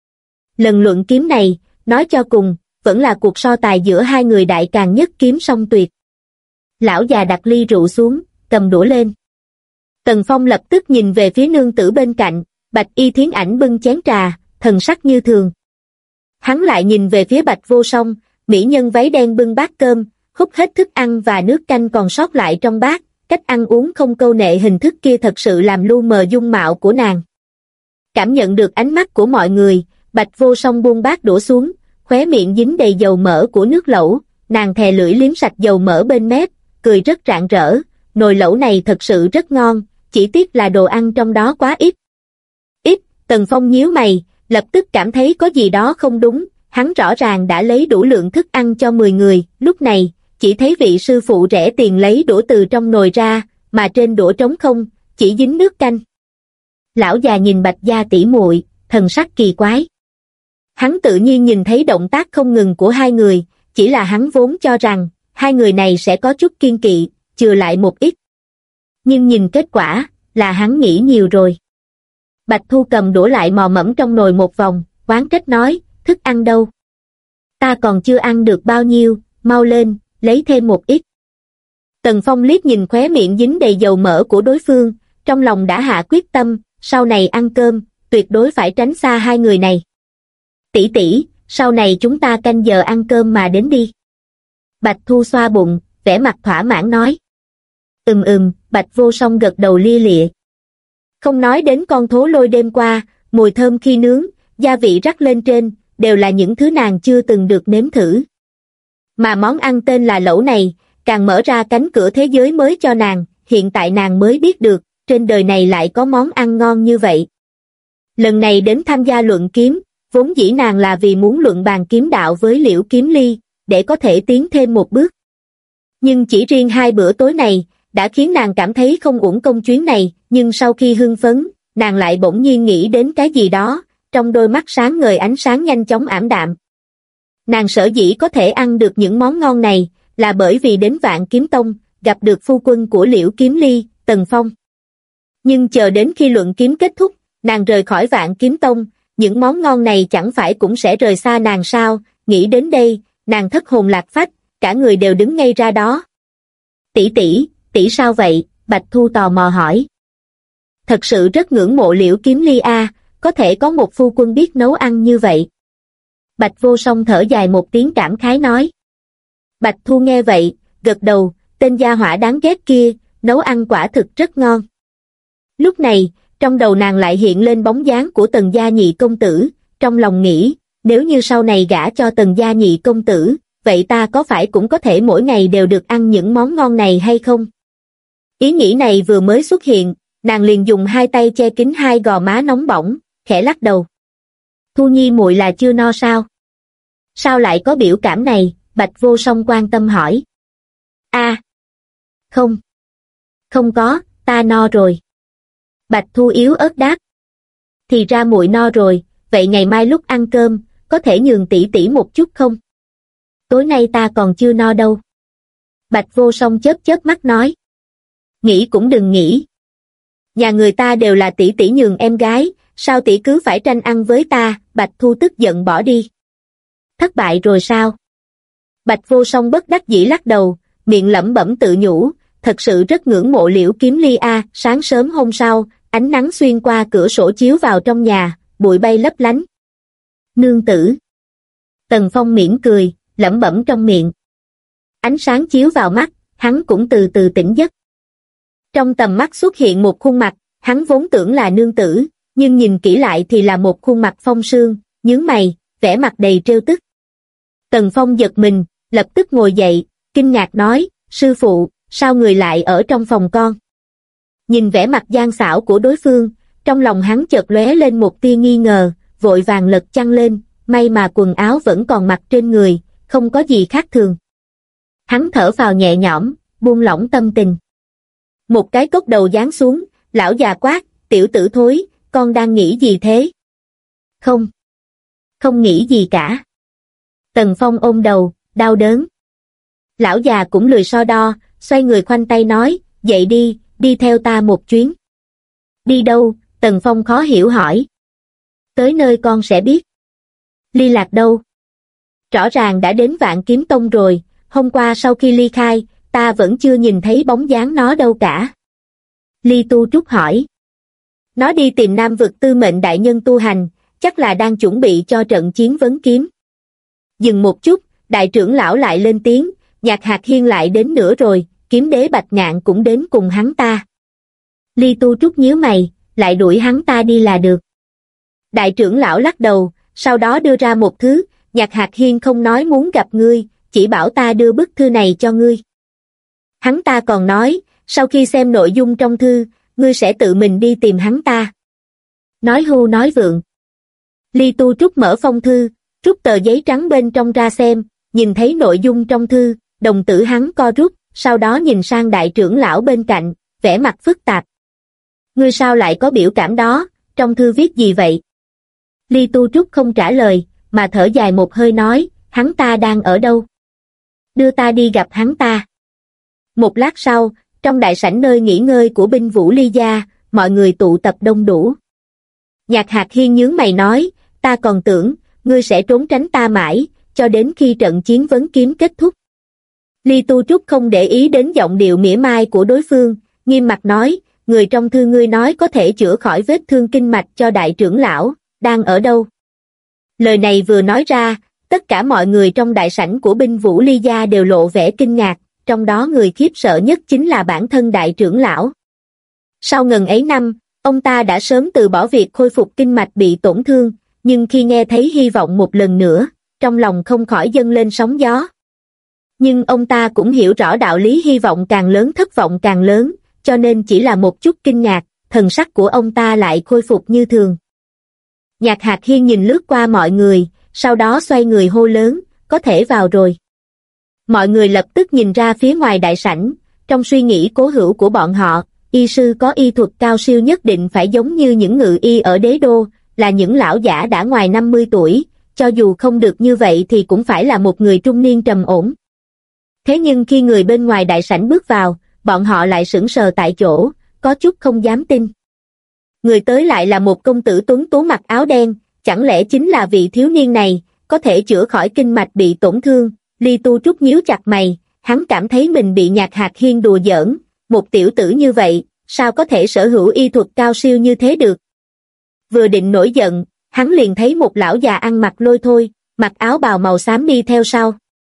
Lần luận kiếm này, nói cho cùng, vẫn là cuộc so tài giữa 2 người đại càng nhất kiếm song tuyệt. Lão già đặt ly rượu xuống, cầm đũa lên. Tần Phong lập tức nhìn về phía nương tử bên cạnh, Bạch Y Thiến Ảnh bưng chén trà, thần sắc như thường. Hắn lại nhìn về phía Bạch Vô Song, mỹ nhân váy đen bưng bát cơm, húp hết thức ăn và nước canh còn sót lại trong bát, cách ăn uống không câu nệ hình thức kia thật sự làm lu mờ dung mạo của nàng. Cảm nhận được ánh mắt của mọi người, Bạch Vô Song buông bát đũa xuống, khóe miệng dính đầy dầu mỡ của nước lẩu, nàng thè lưỡi liếm sạch dầu mỡ bên mép, cười rất rạng rỡ, nồi lẩu này thật sự rất ngon, chỉ tiếc là đồ ăn trong đó quá ít. Ít, Tần Phong nhíu mày, lập tức cảm thấy có gì đó không đúng, hắn rõ ràng đã lấy đủ lượng thức ăn cho 10 người, lúc này, chỉ thấy vị sư phụ rẻ tiền lấy đũa từ trong nồi ra, mà trên đũa trống không, chỉ dính nước canh. Lão già nhìn Bạch gia tỷ muội, thần sắc kỳ quái. Hắn tự nhiên nhìn thấy động tác không ngừng của 2 người, chỉ là hắn vốn cho rằng, 2 người này sẽ có chút kiên kỵ, chừa lại một ít. Nhưng nhìn kết quả, là hắn nghĩ nhiều rồi. Bạch Thu cầm đũa lại mò mẫm trong nồi một vòng, oán trách nói, thức ăn đâu? Ta còn chưa ăn được bao nhiêu, mau lên, lấy thêm một ít. Tần Phong liếc nhìn khóe miệng dính đầy dầu mỡ của đối phương, trong lòng đã hạ quyết tâm, sau này ăn cơm, tuyệt đối phải tránh xa 2 người này. Tỷ tỷ, sau này chúng ta canh giờ ăn cơm mà đến đi. Bạch Thu xoa bụng, vẻ mặt thỏa mãn nói. Bạch Vô Song gật đầu lia lịa. Không nói đến con thố lôi đêm qua, mùi thơm khi nướng, gia vị rắc lên trên, đều là những thứ nàng chưa từng được nếm thử. Mà món ăn tên là lẩu này, càng mở ra cánh cửa thế giới mới cho nàng, hiện tại nàng mới biết được, trên đời này lại có món ăn ngon như vậy. Lần này đến tham gia luận kiếm, vốn dĩ nàng là vì muốn luận bàn kiếm đạo với Liễu Kiếm Ly, để có thể tiến thêm một bước. Nhưng chỉ riêng 2 bữa tối này, đã khiến nàng cảm thấy không uổng công chuyến này, nhưng sau khi hưng phấn, nàng lại bỗng nhiên nghĩ đến cái gì đó, trong đôi mắt sáng ngời ánh sáng nhanh chóng ảm đạm. Nàng sở dĩ có thể ăn được những món ngon này, là bởi vì đến Vạn Kiếm Tông, gặp được phu quân của Liễu Kiếm Ly, Tần Phong. Nhưng chờ đến khi luận kiếm kết thúc, nàng rời khỏi Vạn Kiếm Tông, những món ngon này chẳng phải cũng sẽ rời xa nàng sao? Nghĩ đến đây, nàng thất hồn lạc phách, cả người đều đứng ngay ra đó. Tỷ sao vậy? Bạch Thu tò mò hỏi. Thật sự rất ngưỡng mộ Liễu Kiếm Ly a, có thể có một phu quân biết nấu ăn như vậy. Bạch Vô Song thở dài một tiếng cảm khái nói. Bạch Thu nghe vậy, gật đầu, tên gia hỏa đáng ghét kia, nấu ăn quả thực rất ngon. Lúc này, trong đầu nàng lại hiện lên bóng dáng của Tần gia nhị công tử, trong lòng nghĩ, nếu như sau này gả cho Tần gia nhị công tử, vậy ta có phải cũng có thể mỗi ngày đều được ăn những món ngon này hay không? Ý nghĩ này vừa mới xuất hiện, nàng liền dùng 2 tay che kín 2 gò má nóng bỏng, khẽ lắc đầu. Thu Nhi muội là chưa no sao? Sao lại có biểu cảm này? Bạch Vô Song quan tâm hỏi. Không có, ta no rồi. Bạch Thu yếu ớt đáp. Thì ra muội no rồi, vậy ngày mai lúc ăn cơm, có thể nhường tỷ tỷ một chút không? Tối nay ta còn chưa no đâu. Bạch Vô Song chớp chớp mắt nói. Nghĩ cũng đừng nghĩ. Nhà người ta đều là tỷ tỷ nhường em gái, sao tỷ cứ phải tranh ăn với ta? Bạch Thu tức giận bỏ đi. Thất bại rồi sao? Bạch Vô Song bất đắc dĩ lắc đầu, miệng lẩm bẩm tự nhủ, thật sự rất ngưỡng mộ Liễu Kiếm Ly a. Sáng sớm hôm sau, ánh nắng xuyên qua cửa sổ chiếu vào trong nhà, bụi bay lấp lánh. Nương tử. Tần Phong mỉm cười, lẩm bẩm trong miệng. Ánh sáng chiếu vào mắt, hắn cũng từ từ tỉnh giấc. Trong tầm mắt xuất hiện một khuôn mặt, hắn vốn tưởng là nương tử, nhưng nhìn kỹ lại thì là một khuôn mặt phong sương, nhướng mày, vẻ mặt đầy trêu tức. Tần Phong giật mình, lập tức ngồi dậy, kinh ngạc nói, sư phụ, sao người lại ở trong phòng con? Nhìn vẻ mặt gian xảo của đối phương, trong lòng hắn chợt lóe lên một tia nghi ngờ, vội vàng lật chăn lên, may mà quần áo vẫn còn mặc trên người, không có gì khác thường. Hắn thở phào nhẹ nhõm, buông lỏng tâm tình. Một cái cốc đầu giáng xuống, lão già quát, tiểu tử thối, con đang nghĩ gì thế? Không nghĩ gì cả. Tần Phong ôm đầu, đau đớn. Lão già cũng lười so đo, xoay người khoanh tay nói, dậy đi, đi theo ta một chuyến. Đi đâu? Tần Phong khó hiểu hỏi. Tới nơi con sẽ biết. Ly Lạc đâu? Rõ ràng đã đến Vạn Kiếm Tông rồi, hôm qua sau khi ly khai, ta vẫn chưa nhìn thấy bóng dáng nó đâu cả. Ly Tu Trúc hỏi. Nó đi tìm Nam Vực Tư Mệnh đại nhân tu hành, chắc là đang chuẩn bị cho trận chiến vấn kiếm. Dừng một chút, đại trưởng lão lại lên tiếng, Nhạc Hạc Hiên lại đến nữa rồi, kiếm đế Bạch Ngạn cũng đến cùng hắn ta. Ly Tu Trúc nhíu mày, lại đuổi hắn ta đi là được. Đại trưởng lão lắc đầu, sau đó đưa ra một thứ, Nhạc Hạc Hiên không nói muốn gặp ngươi, chỉ bảo ta đưa bức thư này cho ngươi. Hắn ta còn nói, sau khi xem nội dung trong thư, ngươi sẽ tự mình đi tìm hắn ta. Nói hưu nói vượng. Ly Tu Trúc mở phong thư, rút tờ giấy trắng bên trong ra xem, nhìn thấy nội dung trong thư, đồng tử hắn co rút, sau đó nhìn sang đại trưởng lão bên cạnh, vẻ mặt phức tạp. Ngươi sao lại có biểu cảm đó, trong thư viết gì vậy? Ly Tu Trúc không trả lời, mà thở dài một hơi nói, hắn ta đang ở đâu? Đưa ta đi gặp hắn ta. Một lát sau, trong đại sảnh nơi nghỉ ngơi của binh vũ Ly gia, mọi người tụ tập đông đủ. Nhạc Hạc Hiên nhướng mày nói, ta còn tưởng, ngươi sẽ trốn tránh ta mãi, cho đến khi trận chiến vấn kiếm kết thúc. Ly Tu Trúc không để ý đến giọng điệu mỉa mai của đối phương, nghiêm mặt nói, người trong thư ngươi nói có thể chữa khỏi vết thương kinh mạch cho đại trưởng lão, đang ở đâu? Lời này vừa nói ra, tất cả mọi người trong đại sảnh của binh vũ Ly gia đều lộ vẻ kinh ngạc, trong đó người khiếp sợ nhất chính là bản thân đại trưởng lão. Sau ngần ấy năm, ông ta đã sớm từ bỏ việc khôi phục kinh mạch bị tổn thương, nhưng khi nghe thấy hy vọng một lần nữa, trong lòng không khỏi dâng lên sóng gió. Nhưng ông ta cũng hiểu rõ đạo lý hy vọng càng lớn thất vọng càng lớn, cho nên chỉ là một chút kinh ngạc, thần sắc của ông ta lại khôi phục như thường. Nhạc Hạc Hiên nhìn lướt qua mọi người, sau đó xoay người hô lớn, có thể vào rồi. Mọi người lập tức nhìn ra phía ngoài đại sảnh, trong suy nghĩ cố hữu của bọn họ, y sư có y thuật cao siêu nhất định phải giống như những ngự y ở đế đô, là những lão giả đã ngoài 50 tuổi, cho dù không được như vậy thì cũng phải là một người trung niên trầm ổn. Thế nhưng khi người bên ngoài đại sảnh bước vào, bọn họ lại sững sờ tại chỗ, có chút không dám tin. Người tới lại là một công tử tuấn tú mặc áo đen, chẳng lẽ chính là vị thiếu niên này, có thể chữa khỏi kinh mạch bị tổn thương. Ly Tu Trúc nhíu chặt mày, hắn cảm thấy mình bị Nhạc Hạc Hiên đùa giỡn, một tiểu tử như vậy, sao có thể sở hữu y thuật cao siêu như thế được. Vừa định nổi giận, hắn liền thấy một lão già ăn mặc lôi thôi, mặc áo bào màu xám đi theo sau.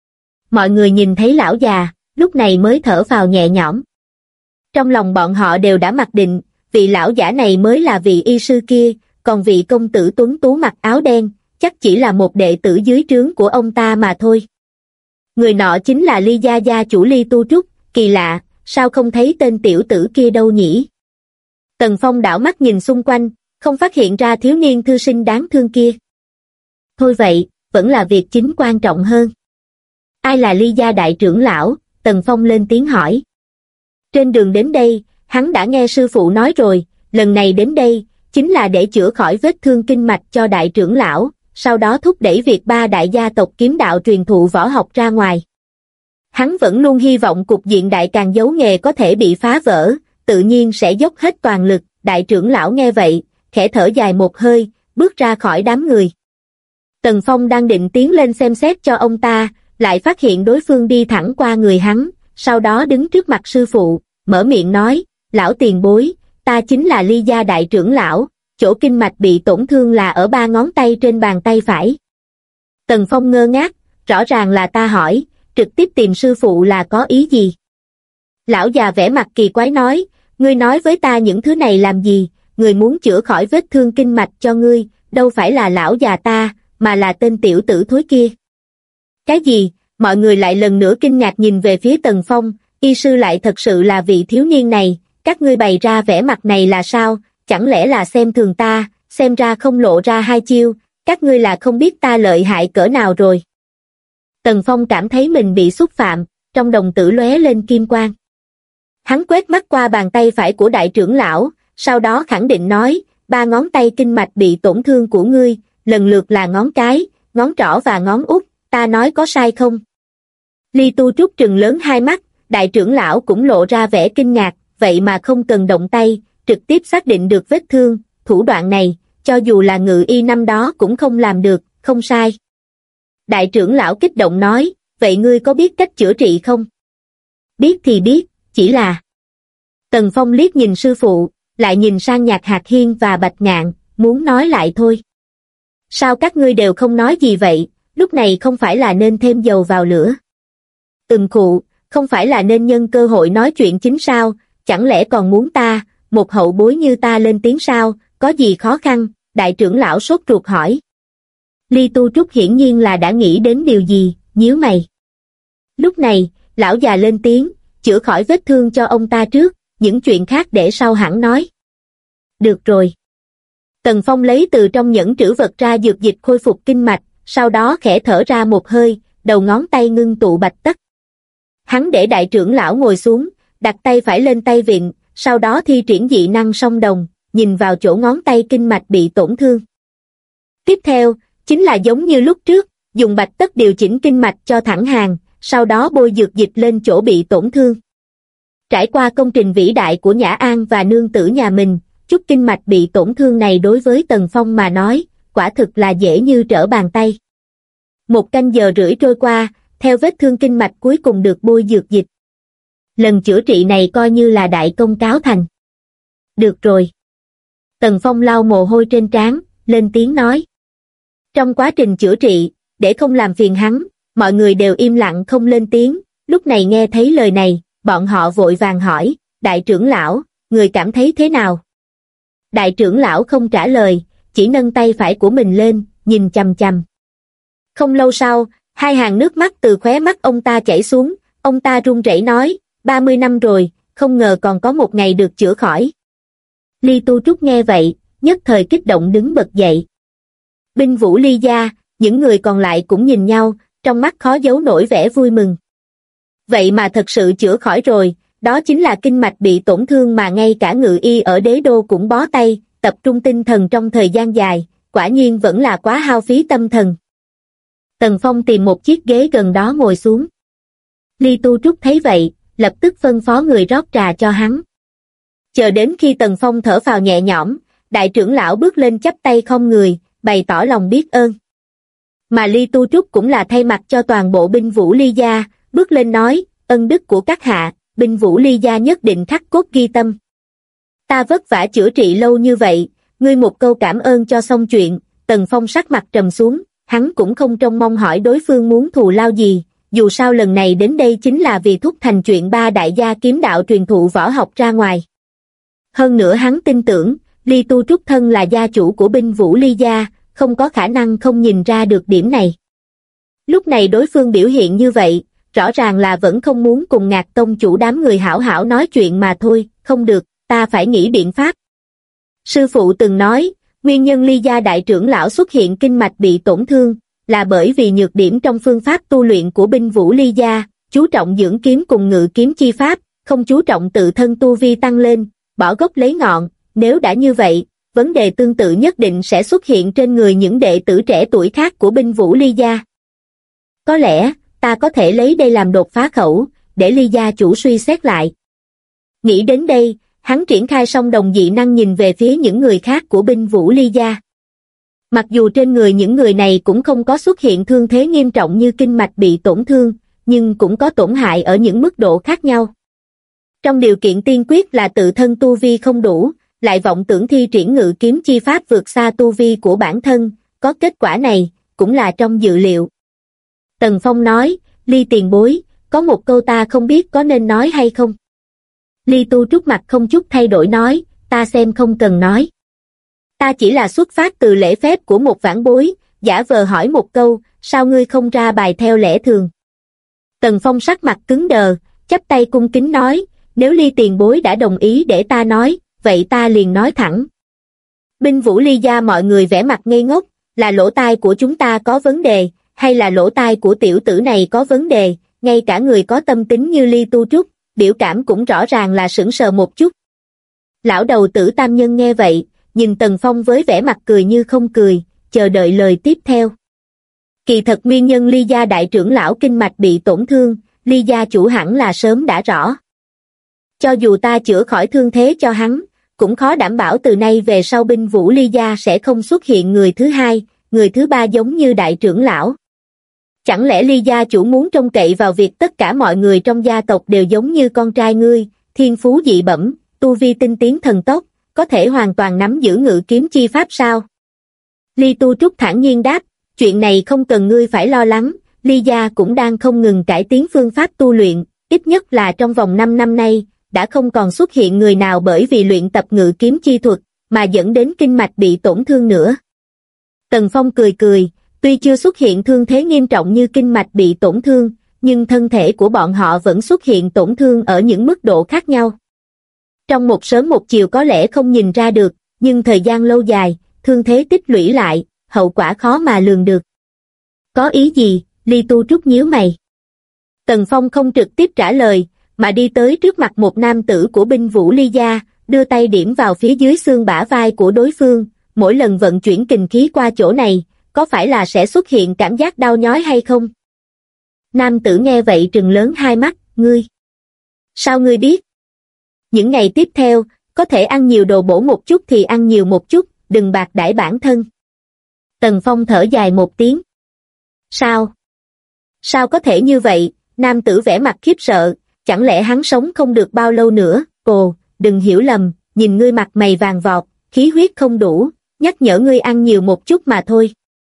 Mọi người nhìn thấy lão già, lúc này mới thở phào nhẹ nhõm. Trong lòng bọn họ đều đã mặc định, vị lão giả này mới là vị y sư kia, còn vị công tử tuấn tú mặc áo đen, chắc chỉ là một đệ tử dưới trướng của ông ta mà thôi. Người nọ chính là Ly gia gia chủ Ly Tu Trúc, kỳ lạ, sao không thấy tên tiểu tử kia đâu nhỉ? Tần Phong đảo mắt nhìn xung quanh, không phát hiện ra thiếu niên thư sinh đáng thương kia. Thôi vậy, vẫn là việc chính quan trọng hơn. Ai là Ly gia đại trưởng lão? Tần Phong lên tiếng hỏi. Trên đường đến đây, hắn đã nghe sư phụ nói rồi, lần này đến đây, chính là để chữa khỏi vết thương kinh mạch cho đại trưởng lão, sau đó thúc đẩy việc ba đại gia tộc kiếm đạo truyền thụ võ học ra ngoài. Hắn vẫn luôn hy vọng cục diện đại càng giấu nghề có thể bị phá vỡ, tự nhiên sẽ dốc hết toàn lực. Đại trưởng lão nghe vậy, khẽ thở dài một hơi, bước ra khỏi đám người. Tần Phong đang định tiến lên xem xét cho ông ta, lại phát hiện đối phương đi thẳng qua người hắn, sau đó đứng trước mặt sư phụ, mở miệng nói, lão tiền bối, ta chính là Ly gia đại trưởng lão, chỗ kinh mạch bị tổn thương là ở 3 ngón tay trên bàn tay phải. Tần Phong ngơ ngác, rõ ràng là ta hỏi, trực tiếp tìm sư phụ là có ý gì? Lão già vẻ mặt kỳ quái nói, ngươi nói với ta những thứ này làm gì, người muốn chữa khỏi vết thương kinh mạch cho ngươi, đâu phải là lão già ta, mà là tên tiểu tử thối kia. Cái gì? Mọi người lại lần nữa kinh ngạc nhìn về phía Tần Phong, y sư lại thật sự là vị thiếu niên này, các ngươi bày ra vẻ mặt này là sao, chẳng lẽ là xem thường ta, xem ra không lộ ra hai chiêu, các ngươi là không biết ta lợi hại cỡ nào rồi. Tần Phong cảm thấy mình bị xúc phạm, trong đồng tử lóe lên kim quang. Hắn quét mắt qua bàn tay phải của đại trưởng lão, sau đó khẳng định nói, 3 ngón tay kinh mạch bị tổn thương của ngươi, lần lượt là ngón cái, ngón trỏ và ngón út, ta nói có sai không? Ly Tu Trúc trừng lớn hai mắt, đại trưởng lão cũng lộ ra vẻ kinh ngạc, vậy mà không cần động tay, trực tiếp xác định được vết thương, thủ đoạn này, cho dù là ngự y năm đó cũng không làm được, không sai. Đại trưởng lão kích động nói, vậy ngươi có biết cách chữa trị không? Biết thì biết, chỉ là... Tần Phong liếc nhìn sư phụ, lại nhìn sang Nhạc Hạc Hiên và Bạch Ngạn, muốn nói lại thôi. Sao các ngươi đều không nói gì vậy, lúc này không phải là nên thêm dầu vào lửa? Khụ, không phải là nên nhân cơ hội nói chuyện chính sao, chẳng lẽ còn muốn ta, một hậu bối như ta lên tiếng sao, có gì khó khăn? Đại trưởng lão sốt ruột hỏi. Ly Tu Trúc hiển nhiên là đã nghĩ đến điều gì, nhíu mày. Lúc này, lão già lên tiếng, chữa khỏi vết thương cho ông ta trước, những chuyện khác để sau hẳn nói. Được rồi. Tần Phong lấy từ trong nhẫn trữ vật ra dược dịch khôi phục kinh mạch, sau đó khẽ thở ra một hơi, đầu ngón tay ngưng tụ bạch tất. Hắn để đại trưởng lão ngồi xuống, đặt tay phải lên tay vịn, sau đó thi triển dị năng song đồng, nhìn vào chỗ ngón tay kinh mạch bị tổn thương. Tiếp theo, chính là giống như lúc trước, dùng bạch tất điều chỉnh kinh mạch cho thẳng hàng, sau đó bôi dược dịch lên chỗ bị tổn thương. Trải qua công trình vĩ đại của Nhã An và nương tử nhà mình, chút kinh mạch bị tổn thương này đối với Tần Phong mà nói, quả thực là dễ như trở bàn tay. 1 canh giờ rưỡi trôi qua, theo vết thương kinh mạch cuối cùng được bôi dược dịch. Lần chữa trị này coi như là đại công cáo thành. Được rồi. Tần Phong lau mồ hôi trên trán, lên tiếng nói. Trong quá trình chữa trị, để không làm phiền hắn, mọi người đều im lặng không lên tiếng, lúc này nghe thấy lời này, bọn họ vội vàng hỏi, đại trưởng lão, người cảm thấy thế nào? Đại trưởng lão không trả lời, chỉ nâng tay phải của mình lên, nhìn chằm chằm. Không lâu sau, 2 hàng nước mắt từ khóe mắt ông ta chảy xuống, ông ta run rẩy nói, 30 năm rồi, không ngờ còn có một ngày được chữa khỏi. Ly Tu Trúc nghe vậy, nhất thời kích động đứng bật dậy. Binh Vũ Ly gia, những người còn lại cũng nhìn nhau, trong mắt khó giấu nổi vẻ vui mừng. Vậy mà thật sự chữa khỏi rồi, đó chính là kinh mạch bị tổn thương mà ngay cả ngự y ở đế đô cũng bó tay, tập trung tinh thần trong thời gian dài, quả nhiên vẫn là quá hao phí tâm thần. Tần Phong tìm một chiếc ghế gần đó ngồi xuống. Ly Tu Trúc thấy vậy, lập tức phân phó người rót trà cho hắn. Chờ đến khi Tần Phong thở phào nhẹ nhõm, đại trưởng lão bước lên chắp tay không người, bày tỏ lòng biết ơn. Mà Ly Tu Trúc cũng là thay mặt cho toàn bộ binh Vũ Ly gia, bước lên nói, ân đức của các hạ, binh Vũ Ly gia nhất định khắc cốt ghi tâm. Ta vất vả chữa trị lâu như vậy, ngươi một câu cảm ơn cho xong chuyện. Tần Phong sắc mặt trầm xuống, hắn cũng không trông mong hỏi đối phương muốn thù lao gì, dù sao lần này đến đây chính là vì thúc thành chuyện 3 đại gia kiếm đạo truyền thụ võ học ra ngoài. Hơn nữa hắn tin tưởng, Ly Tu Trúc thân là gia chủ của binh Vũ Ly gia, không có khả năng không nhìn ra được điểm này. Lúc này đối phương biểu hiện như vậy, rõ ràng là vẫn không muốn cùng Ngạc tông chủ đám người hảo hảo nói chuyện mà thôi, không được, ta phải nghĩ biện pháp. Sư phụ từng nói, nguyên nhân Ly gia đại trưởng lão xuất hiện kinh mạch bị tổn thương, là bởi vì nhược điểm trong phương pháp tu luyện của binh Vũ Ly gia, chú trọng dưỡng kiếm cùng ngự kiếm chi pháp, không chú trọng tự thân tu vi tăng lên, bỏ gốc lấy ngọn, nếu đã như vậy, vấn đề tương tự nhất định sẽ xuất hiện trên người những đệ tử trẻ tuổi khác của binh vũ Ly gia. Có lẽ, ta có thể lấy đây làm đột phá khẩu, để Ly gia chủ suy xét lại. Nghĩ đến đây, hắn triển khai song đồng dị năng nhìn về phía những người khác của binh vũ Ly gia. Mặc dù trên người những người này cũng không có xuất hiện thương thế nghiêm trọng như kinh mạch bị tổn thương, nhưng cũng có tổn hại ở những mức độ khác nhau. Trong điều kiện tiên quyết là tự thân tu vi không đủ, lại vọng tưởng thi triển ngự kiếm chi pháp vượt xa tu vi của bản thân, có kết quả này, cũng là trong dự liệu. Tần Phong nói, Ly tiền bối, có một câu ta không biết có nên nói hay không. Ly Tu Trúc mặt không chút thay đổi nói, ta xem không cần nói. Ta chỉ là xuất phát từ lễ phép của một vãn bối, giả vờ hỏi một câu, sao ngươi không ra bài theo lẽ thường. Tần Phong sắc mặt cứng đờ, chắp tay cung kính nói, nếu Ly tiền bối đã đồng ý để ta nói, vậy ta liền nói thẳng. Binh vũ Ly gia mọi người vẻ mặt ngây ngốc, là lỗ tai của chúng ta có vấn đề, hay là lỗ tai của tiểu tử này có vấn đề, ngay cả người có tâm tính như Ly Tu Trúc, biểu cảm cũng rõ ràng là sững sờ một chút. Lão đầu tử tam nhân nghe vậy, nhìn Tần Phong với vẻ mặt cười như không cười, chờ đợi lời tiếp theo. Kỳ thật nguyên nhân Ly gia đại trưởng lão kinh mạch bị tổn thương, Ly gia chủ hẳn là sớm đã rõ. Cho dù ta chữa khỏi thương thế cho hắn, cũng khó đảm bảo từ nay về sau binh vũ Ly gia sẽ không xuất hiện người thứ hai, người thứ ba giống như đại trưởng lão. Chẳng lẽ Ly gia chủ muốn trông cậy vào việc tất cả mọi người trong gia tộc đều giống như con trai ngươi, thiên phú dị bẩm, tu vi tinh tiến thần tốc, có thể hoàn toàn nắm giữ ngự kiếm chi pháp sao? Ly Tu Trúc thản nhiên đáp, chuyện này không cần ngươi phải lo lắng, Ly gia cũng đang không ngừng cải tiến phương pháp tu luyện, ít nhất là trong vòng 5 năm nay, đã không còn xuất hiện người nào bởi vì luyện tập ngự kiếm chi thuật, mà dẫn đến kinh mạch bị tổn thương nữa. Tần Phong cười cười, tuy chưa xuất hiện thương thế nghiêm trọng như kinh mạch bị tổn thương, nhưng thân thể của bọn họ vẫn xuất hiện tổn thương ở những mức độ khác nhau. Trong một sớm một chiều có lẽ không nhìn ra được, nhưng thời gian lâu dài, thương thế tích lũy lại, hậu quả khó mà lường được. Có ý gì? Ly Tu Trúc nhíu mày. Tần Phong không trực tiếp trả lời, mà đi tới trước mặt một nam tử của binh vũ Ly gia, đưa tay điểm vào phía dưới xương bả vai của đối phương, mỗi lần vận chuyển kình khí qua chỗ này, có phải là sẽ xuất hiện cảm giác đau nhói hay không? Nam tử nghe vậy trừng lớn hai mắt, ngươi. Sao ngươi biết? Những ngày tiếp theo, có thể ăn nhiều đồ bổ một chút thì ăn nhiều một chút, đừng bạc đãi bản thân. Tần Phong thở dài một tiếng. Sao? Sao có thể như vậy? Nam tử vẻ mặt khiếp sợ, chẳng lẽ hắn sống không được bao lâu nữa? Ồ, đừng hiểu lầm, nhìn ngươi mặt mày vàng vọt, khí huyết không đủ, nhắc nhở ngươi ăn nhiều một chút mà thôi.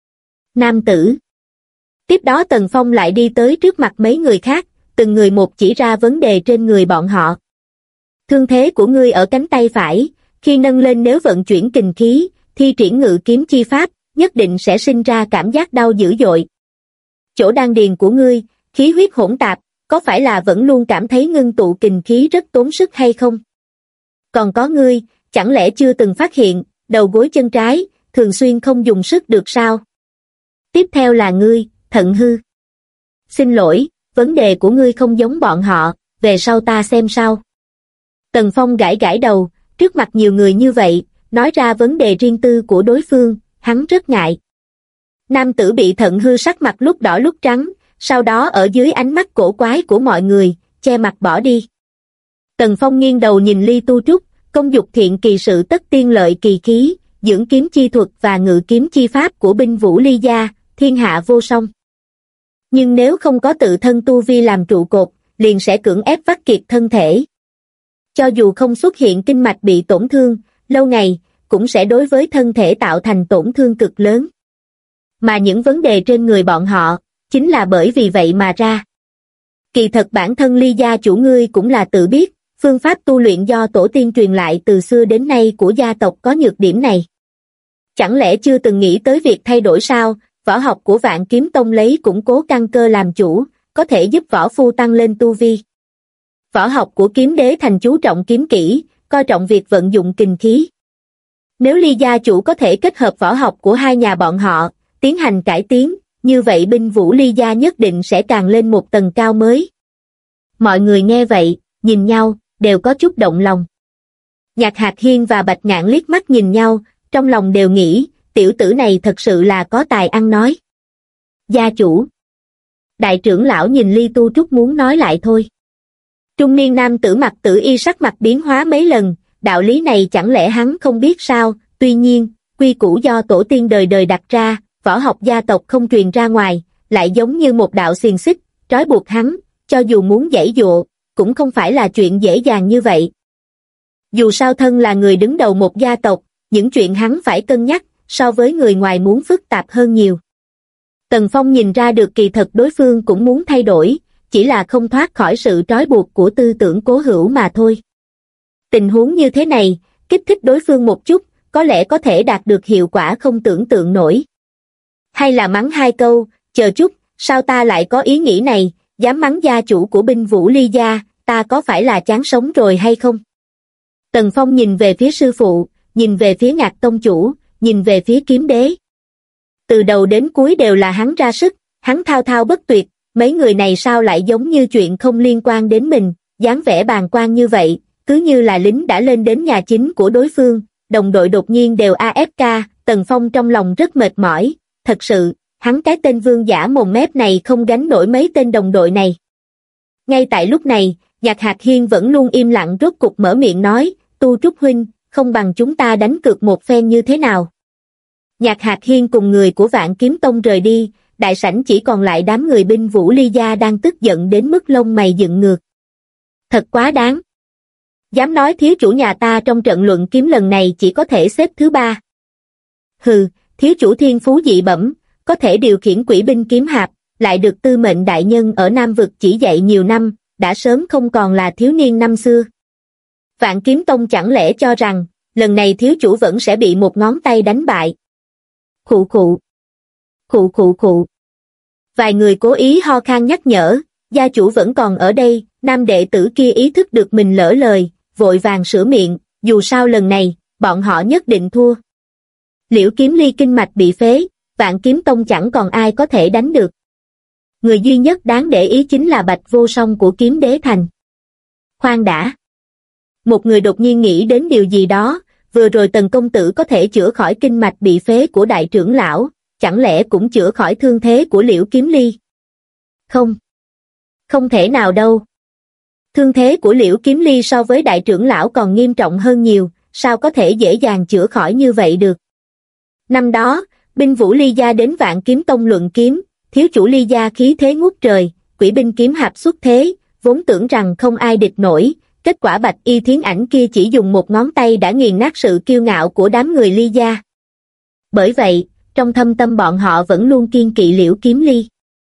Nam tử. Tiếp đó Tần Phong lại đi tới trước mặt mấy người khác, từng người một chỉ ra vấn đề trên người bọn họ. Thương thế của ngươi ở cánh tay phải, khi nâng lên nếu vận chuyển kình khí, thi triển ngự kiếm chi pháp, nhất định sẽ sinh ra cảm giác đau dữ dội. Chỗ đan điền của ngươi, khí huyết hỗn tạp, có phải là vẫn luôn cảm thấy ngưng tụ kình khí rất tốn sức hay không? Còn có ngươi, chẳng lẽ chưa từng phát hiện, đầu gối chân trái, thường xuyên không dùng sức được sao? Tiếp theo là ngươi, thận hư. Xin lỗi, vấn đề của ngươi không giống bọn họ, về sau ta xem sau. Tần Phong gãi gãi đầu, trước mặt nhiều người như vậy, nói ra vấn đề riêng tư của đối phương, hắn rất ngại. Nam tử bị thận hư sắc mặt lúc đỏ lúc trắng, sau đó ở dưới ánh mắt cổ quái của mọi người, che mặt bỏ đi. Tần Phong nghiêng đầu nhìn Ly Tu Trúc, công dục thiện kỳ sự tất tiên lợi kỳ khí, dưỡng kiếm chi thuật và ngự kiếm chi pháp của binh vũ Ly gia, thiên hạ vô song. Nhưng nếu không có tự thân tu vi làm trụ cột, liền sẽ cưỡng ép vắt kiệt thân thể. Cho dù không xuất hiện kinh mạch bị tổn thương, lâu ngày, cũng sẽ đối với thân thể tạo thành tổn thương cực lớn. Mà những vấn đề trên người bọn họ, chính là bởi vì vậy mà ra. Kỳ thật bản thân Ly gia chủ ngươi cũng là tự biết, phương pháp tu luyện do tổ tiên truyền lại từ xưa đến nay của gia tộc có nhược điểm này. Chẳng lẽ chưa từng nghĩ tới việc thay đổi sao? Võ học của Vạn Kiếm Tông lấy củng cố căn cơ làm chủ, có thể giúp võ phu tăng lên tu vi. Võ học của Kiếm Đế Thành chú trọng kiếm kỹ, coi trọng việc vận dụng kình khí. Nếu Ly gia chủ có thể kết hợp võ học của hai nhà bọn họ, tiến hành cải tiến, như vậy binh vũ Ly gia nhất định sẽ càng lên một tầng cao mới. Mọi người nghe vậy, nhìn nhau, đều có chút động lòng. Nhạc Hạc Hiên và Bạch Ngạn liếc mắt nhìn nhau, trong lòng đều nghĩ, tiểu tử này thật sự là có tài ăn nói. Gia chủ. Đại trưởng lão nhìn Ly Tu Trúc muốn nói lại thôi. Trung niên nam tử mặc tử y sắc mặt biến hóa mấy lần, đạo lý này chẳng lẽ hắn không biết sao, tuy nhiên, quy củ do tổ tiên đời đời đặt ra, võ học gia tộc không truyền ra ngoài, lại giống như một đạo xiềng xích, trói buộc hắn, cho dù muốn giãy giụa, cũng không phải là chuyện dễ dàng như vậy. Dù sao thân là người đứng đầu một gia tộc, những chuyện hắn phải cân nhắc, so với người ngoài muốn phức tạp hơn nhiều. Tần Phong nhìn ra được kỳ thật đối phương cũng muốn thay đổi, chỉ là không thoát khỏi sự trói buộc của tư tưởng cố hữu mà thôi. Tình huống như thế này, kích thích đối phương một chút, có lẽ có thể đạt được hiệu quả không tưởng tượng nổi. Hay là mắng hai câu, chờ chút, sao ta lại có ý nghĩ này, dám mắng gia chủ của Binh Vũ Ly gia, ta có phải là chán sống rồi hay không? Tần Phong nhìn về phía sư phụ, nhìn về phía Ngạc tông chủ, nhìn về phía Kiếm Đế. Từ đầu đến cuối đều là hắn ra sức, hắn thao thao bất tuyệt, mấy người này sao lại giống như chuyện không liên quan đến mình, dáng vẻ bàng quan như vậy, cứ như là lính đã lên đến nhà chính của đối phương, đồng đội đột nhiên đều AFK, Tần Phong trong lòng rất mệt mỏi, thật sự, hắn cái tên vương giả mồm mép này không gánh nổi mấy tên đồng đội này. Ngay tại lúc này, Nhạc Hạc Hiên vẫn luôn im lặng rốt cục mở miệng nói, Tu Trúc huynh, không bằng chúng ta đánh cược một phen như thế nào. Nhạc Hạc Hiên cùng người của Vạn Kiếm Tông rời đi, đại sảnh chỉ còn lại đám người Binh Vũ Ly gia đang tức giận đến mức lông mày dựng ngược. Thật quá đáng. Dám nói thiếu chủ nhà ta trong trận luận kiếm lần này chỉ có thể xếp thứ 3. Hừ, thiếu chủ thiên phú dị bẩm, có thể điều khiển quỷ binh kiếm hạp, lại được tư mệnh đại nhân ở Nam Vực chỉ dạy nhiều năm, đã sớm không còn là thiếu niên năm xưa. Vạn Kiếm Tông chẳng lẽ cho rằng, lần này thiếu chủ vẫn sẽ bị một ngón tay đánh bại. Khụ khụ. Khụ khụ khụ. Vài người cố ý ho khan nhắc nhở, gia chủ vẫn còn ở đây, nam đệ tử kia ý thức được mình lỡ lời, vội vàng sửa miệng, dù sao lần này, bọn họ nhất định thua. Liễu Kiếm Ly kinh mạch bị phế, Vạn Kiếm Tông chẳng còn ai có thể đánh được. Người duy nhất đáng để ý chính là Bạch Vô Song của Kiếm Đế Thành. Khoan đã. Một người đột nhiên nghĩ đến điều gì đó, vừa rồi Tần công tử có thể chữa khỏi kinh mạch bị phế của đại trưởng lão, chẳng lẽ cũng chữa khỏi thương thế của Liễu Kiếm Ly? Không. Không thể nào đâu. Thương thế của Liễu Kiếm Ly so với đại trưởng lão còn nghiêm trọng hơn nhiều, sao có thể dễ dàng chữa khỏi như vậy được? Năm đó, Binh Vũ Ly gia đến Vạn Kiếm Tông luận kiếm, thiếu chủ Ly gia khí thế ngút trời, quỷ binh kiếm hạp xuất thế, vốn tưởng rằng không ai địch nổi, kết quả Bạch Y Thiến Ảnh kia chỉ dùng một ngón tay đã nghiền nát sự kiêu ngạo của đám người Ly gia. Bởi vậy, trong thâm tâm bọn họ vẫn luôn kiêng kỵ Liễu Kiếm Ly.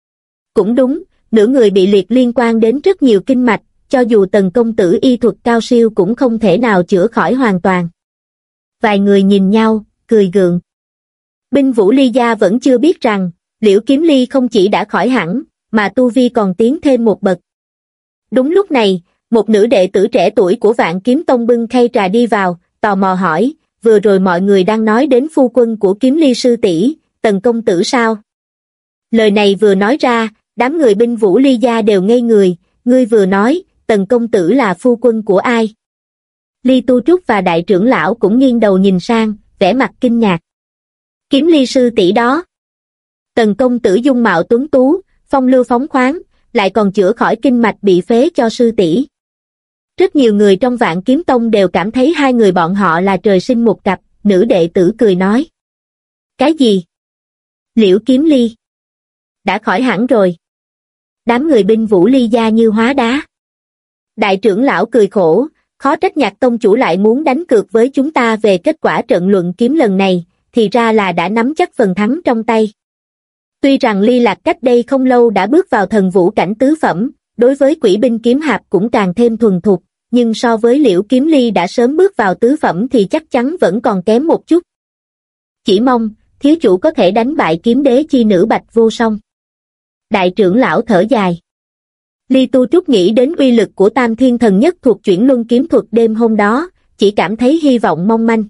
Cũng đúng, nửa người bị liệt liên quan đến rất nhiều kinh mạch, cho dù Tần công tử y thuật cao siêu cũng không thể nào chữa khỏi hoàn toàn. Vài người nhìn nhau, cười gượng. Binh Vũ Ly gia vẫn chưa biết rằng, Liễu Kiếm Ly không chỉ đã khỏi hẳn, mà tu vi còn tiến thêm một bậc. Đúng lúc này, một nữ đệ tử trẻ tuổi của Vạn Kiếm Tông bưng khay trà đi vào, tò mò hỏi, vừa rồi mọi người đang nói đến phu quân của Kiếm Ly sư tỷ, Tần công tử sao? Lời này vừa nói ra, đám người Binh Vũ Ly gia đều ngây người, ngươi vừa nói, Tần công tử là phu quân của ai? Ly Tu Trúc và đại trưởng lão cũng nghiêng đầu nhìn sang, vẻ mặt kinh ngạc. Kiếm Ly sư tỷ đó. Tần công tử dung mạo tuấn tú, phong lưu phóng khoáng, lại còn chữa khỏi kinh mạch bị phế cho sư tỷ. Rất nhiều người trong Vạn Kiếm Tông đều cảm thấy hai người bọn họ là trời sinh một cặp, nữ đệ tử cười nói. Cái gì? Liễu Kiếm Ly đã khỏi hẳn rồi. Đám người Binh Vũ Ly gia như hóa đá. Đại trưởng lão cười khổ, khó trách Nhạc tông chủ lại muốn đánh cược với chúng ta về kết quả trận luận kiếm lần này, thì ra là đã nắm chắc phần thắng trong tay. Tuy rằng Ly Lạc cách đây không lâu đã bước vào thần vũ cảnh tứ phẩm, đối với quỷ binh kiếm hạp cũng càng thêm thuần thục, nhưng so với Liễu Kiếm Ly đã sớm bước vào tứ phẩm thì chắc chắn vẫn còn kém một chút. Chỉ mong, thiếu chủ có thể đánh bại kiếm đế chi nữ Bạch Vô Song. Đại trưởng lão thở dài. Ly Tu Trúc nghĩ đến uy lực của Tam Thiên Thần Nhất thuộc chuyển luân kiếm thuật đêm hôm đó, chỉ cảm thấy hy vọng mong manh.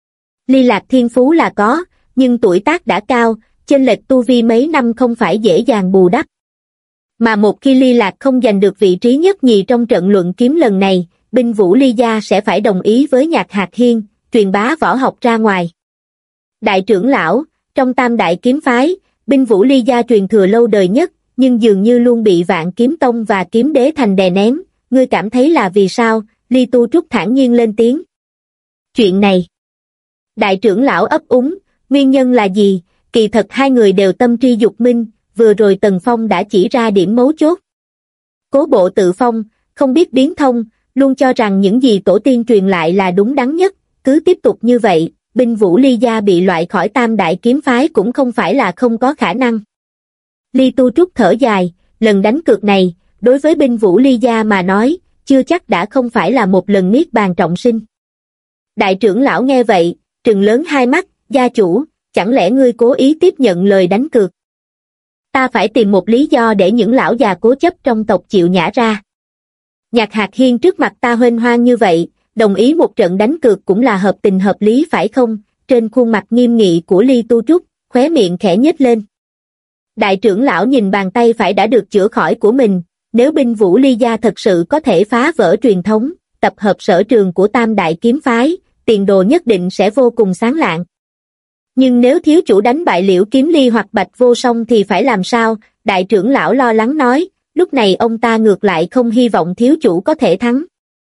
Ly Lạc thiên phú là có, nhưng tuổi tác đã cao, chênh lệch tu vi mấy năm không phải dễ dàng bù đắp. Mà một khi Ly Lạc không giành được vị trí nhất nhì trong trận luận kiếm lần này, Binh Vũ Ly gia sẽ phải đồng ý với Nhạc Hạc Hiên, truyền bá võ học ra ngoài. Đại trưởng lão, trong Tam Đại Kiếm Phái, binh vũ ly gia truyền thừa lâu đời nhất, nhưng dường như luôn bị Vạn Kiếm Tông và Kiếm Đế Thành đè nén, ngươi cảm thấy là vì sao? Ly Tu Trúc thản nhiên lên tiếng. Chuyện này. Đại trưởng lão ấp úng, nguyên nhân là gì? Kỳ thật hai người đều tâm tri dục minh, vừa rồi Tần Phong đã chỉ ra điểm mấu chốt. Cố Bộ tự phong, không biết biến thông, luôn cho rằng những gì tổ tiên truyền lại là đúng đắn nhất, cứ tiếp tục như vậy, binh vũ ly gia bị loại khỏi Tam Đại Kiếm Phái cũng không phải là không có khả năng. Ly Tu Trúc thở dài, lần đánh cược này, đối với binh vũ ly gia mà nói, chưa chắc đã không phải là một lần niết bàn trọng sinh. Đại trưởng lão nghe vậy, trừng lớn hai mắt, gia chủ, chẳng lẽ ngươi cố ý tiếp nhận lời đánh cược? Ta phải tìm một lý do để những lão già cố chấp trong tộc chịu nhả ra. Nhạc Hạc Hiên trước mặt ta huênh hoang như vậy, đồng ý một trận đánh cược cũng là hợp tình hợp lý phải không? Trên khuôn mặt nghiêm nghị của Ly Tu Trúc, khóe miệng khẽ nhếch lên. Đại trưởng lão nhìn bàn tay phải đã được chữa khỏi của mình, nếu binh vũ ly gia thật sự có thể phá vỡ truyền thống, tập hợp sở trường của Tam Đại Kiếm Phái, tiền đồ nhất định sẽ vô cùng sáng lạng. Nhưng nếu thiếu chủ đánh bại Liễu Kiếm Ly hoặc Bạch Vô Song thì phải làm sao? Đại trưởng lão lo lắng nói, lúc này ông ta ngược lại không hy vọng thiếu chủ có thể thắng.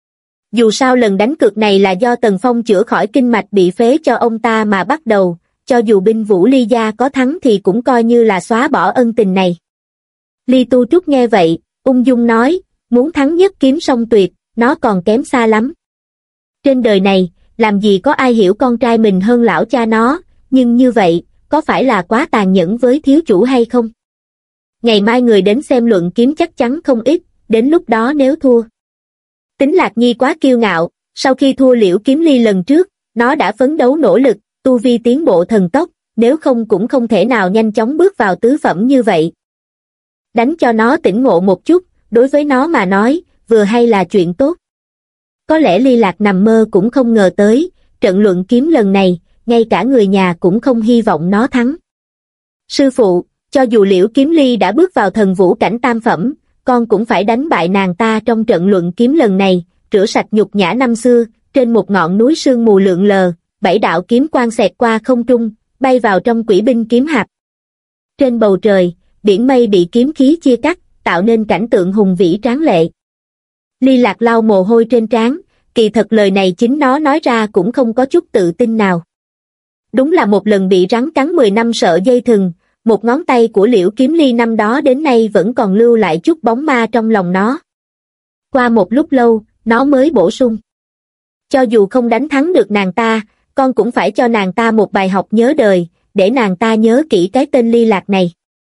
Dù sao lần đánh cược này là do Tần Phong chữa khỏi kinh mạch bị phế cho ông ta mà bắt đầu, cho dù binh vũ ly gia có thắng thì cũng coi như là xóa bỏ ân tình này. Ly Tu Trúc nghe vậy, ung dung nói, muốn thắng nhất kiếm song tuyệt, nó còn kém xa lắm. Trên đời này, làm gì có ai hiểu con trai mình hơn lão cha nó, nhưng như vậy, có phải là quá tàn nhẫn với thiếu chủ hay không? Ngày mai người đến xem luận kiếm chắc chắn không ít, đến lúc đó nếu thua. Tính Lạc Nhi quá kiêu ngạo, sau khi thua Liễu Kiếm Ly lần trước, nó đã phấn đấu nỗ lực, tu vi tiến bộ thần tốc, nếu không cũng không thể nào nhanh chóng bước vào tứ phẩm như vậy. Đánh cho nó tỉnh ngộ một chút, đối với nó mà nói, vừa hay là chuyện tốt. Có lẽ Ly Lạc nằm mơ cũng không ngờ tới, trận luận kiếm lần này, ngay cả người nhà cũng không hy vọng nó thắng. Sư phụ, cho dù Liễu Kiếm Ly đã bước vào thần vũ cảnh tam phẩm, con cũng phải đánh bại nàng ta trong trận luận kiếm lần này, rửa sạch nhục nhã năm xưa. Trên một ngọn núi sương mù lượn lờ, 7 đạo kiếm quang xẹt qua không trung, bay vào trong quỷ binh kiếm hạp. Trên bầu trời, biển mây bị kiếm khí chia cắt, tạo nên cảnh tượng hùng vĩ tráng lệ. Ly Lạc lau mồ hôi trên trán, kỳ thật lời này chính nó nói ra cũng không có chút tự tin nào. Đúng là một lần bị rắn cắn 10 năm sợ dây thừng, một ngón tay của Liễu Kiếm Ly năm đó đến nay vẫn còn lưu lại chút bóng ma trong lòng nó. Qua một lúc lâu, nó mới bổ sung. Cho dù không đánh thắng được nàng ta, con cũng phải cho nàng ta một bài học nhớ đời, để nàng ta nhớ kỹ cái tên Ly Lạc này.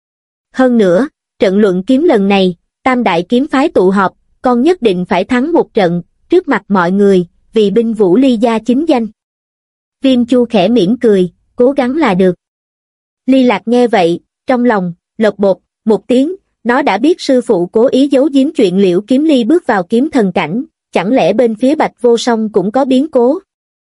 Hơn nữa, trận luận kiếm lần này, Tam Đại Kiếm Phái tụ họp, con nhất định phải thắng một trận, trước mặt mọi người, vì binh vũ ly gia chính danh. Viêm Chu khẽ mỉm cười, cố gắng là được. Ly Lạc nghe vậy, trong lòng, lộc bột, một tiếng, nó đã biết sư phụ cố ý giấu giếm chuyện Liễu Kiếm Ly bước vào kiếm thần cảnh, chẳng lẽ bên phía Bạch Vô Song cũng có biến cố?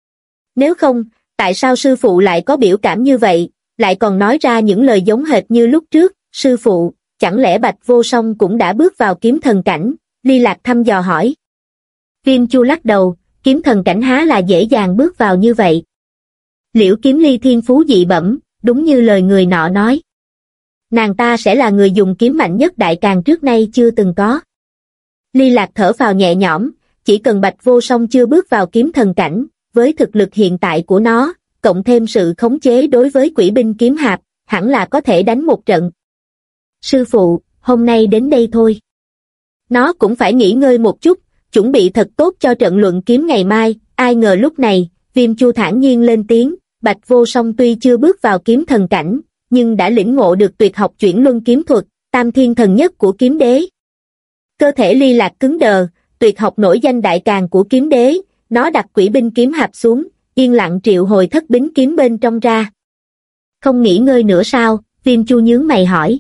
Nếu không, tại sao sư phụ lại có biểu cảm như vậy, lại còn nói ra những lời giống hệt như lúc trước? Sư phụ, chẳng lẽ Bạch Vô Song cũng đã bước vào kiếm thần cảnh? Ly Lạc thăm dò hỏi. Viêm Chu lắc đầu, kiếm thần cảnh há là dễ dàng bước vào như vậy. Liễu Kiếm Ly thiên phú dị bẩm, đúng như lời người nọ nói. Nàng ta sẽ là người dùng kiếm mạnh nhất Đại Càn trước nay chưa từng có. Ly Lạc thở phào nhẹ nhõm, chỉ cần Bạch Vô Song chưa bước vào kiếm thần cảnh, với thực lực hiện tại của nó, cộng thêm sự khống chế đối với quỷ binh kiếm hạp, hẳn là có thể đánh một trận. Sư phụ, hôm nay đến đây thôi. Nó cũng phải nghỉ ngơi một chút, chuẩn bị thật tốt cho trận luận kiếm ngày mai. Ai ngờ lúc này, Viêm Chu thản nhiên lên tiếng, Bạch Vô Song tuy chưa bước vào kiếm thần cảnh, nhưng đã lĩnh ngộ được tuyệt học chuyển luân kiếm thuật, tam thiên thần nhất của kiếm đế. Cơ thể Ly Lạc cứng đờ, tuyệt học nổi danh Đại Càn của kiếm đế, nó đặt quỷ binh kiếm hạp xuống, yên lặng triệu hồi thất bính kiếm bên trong ra. Không nghỉ ngơi nữa sao? Viêm Chu nhướng mày hỏi.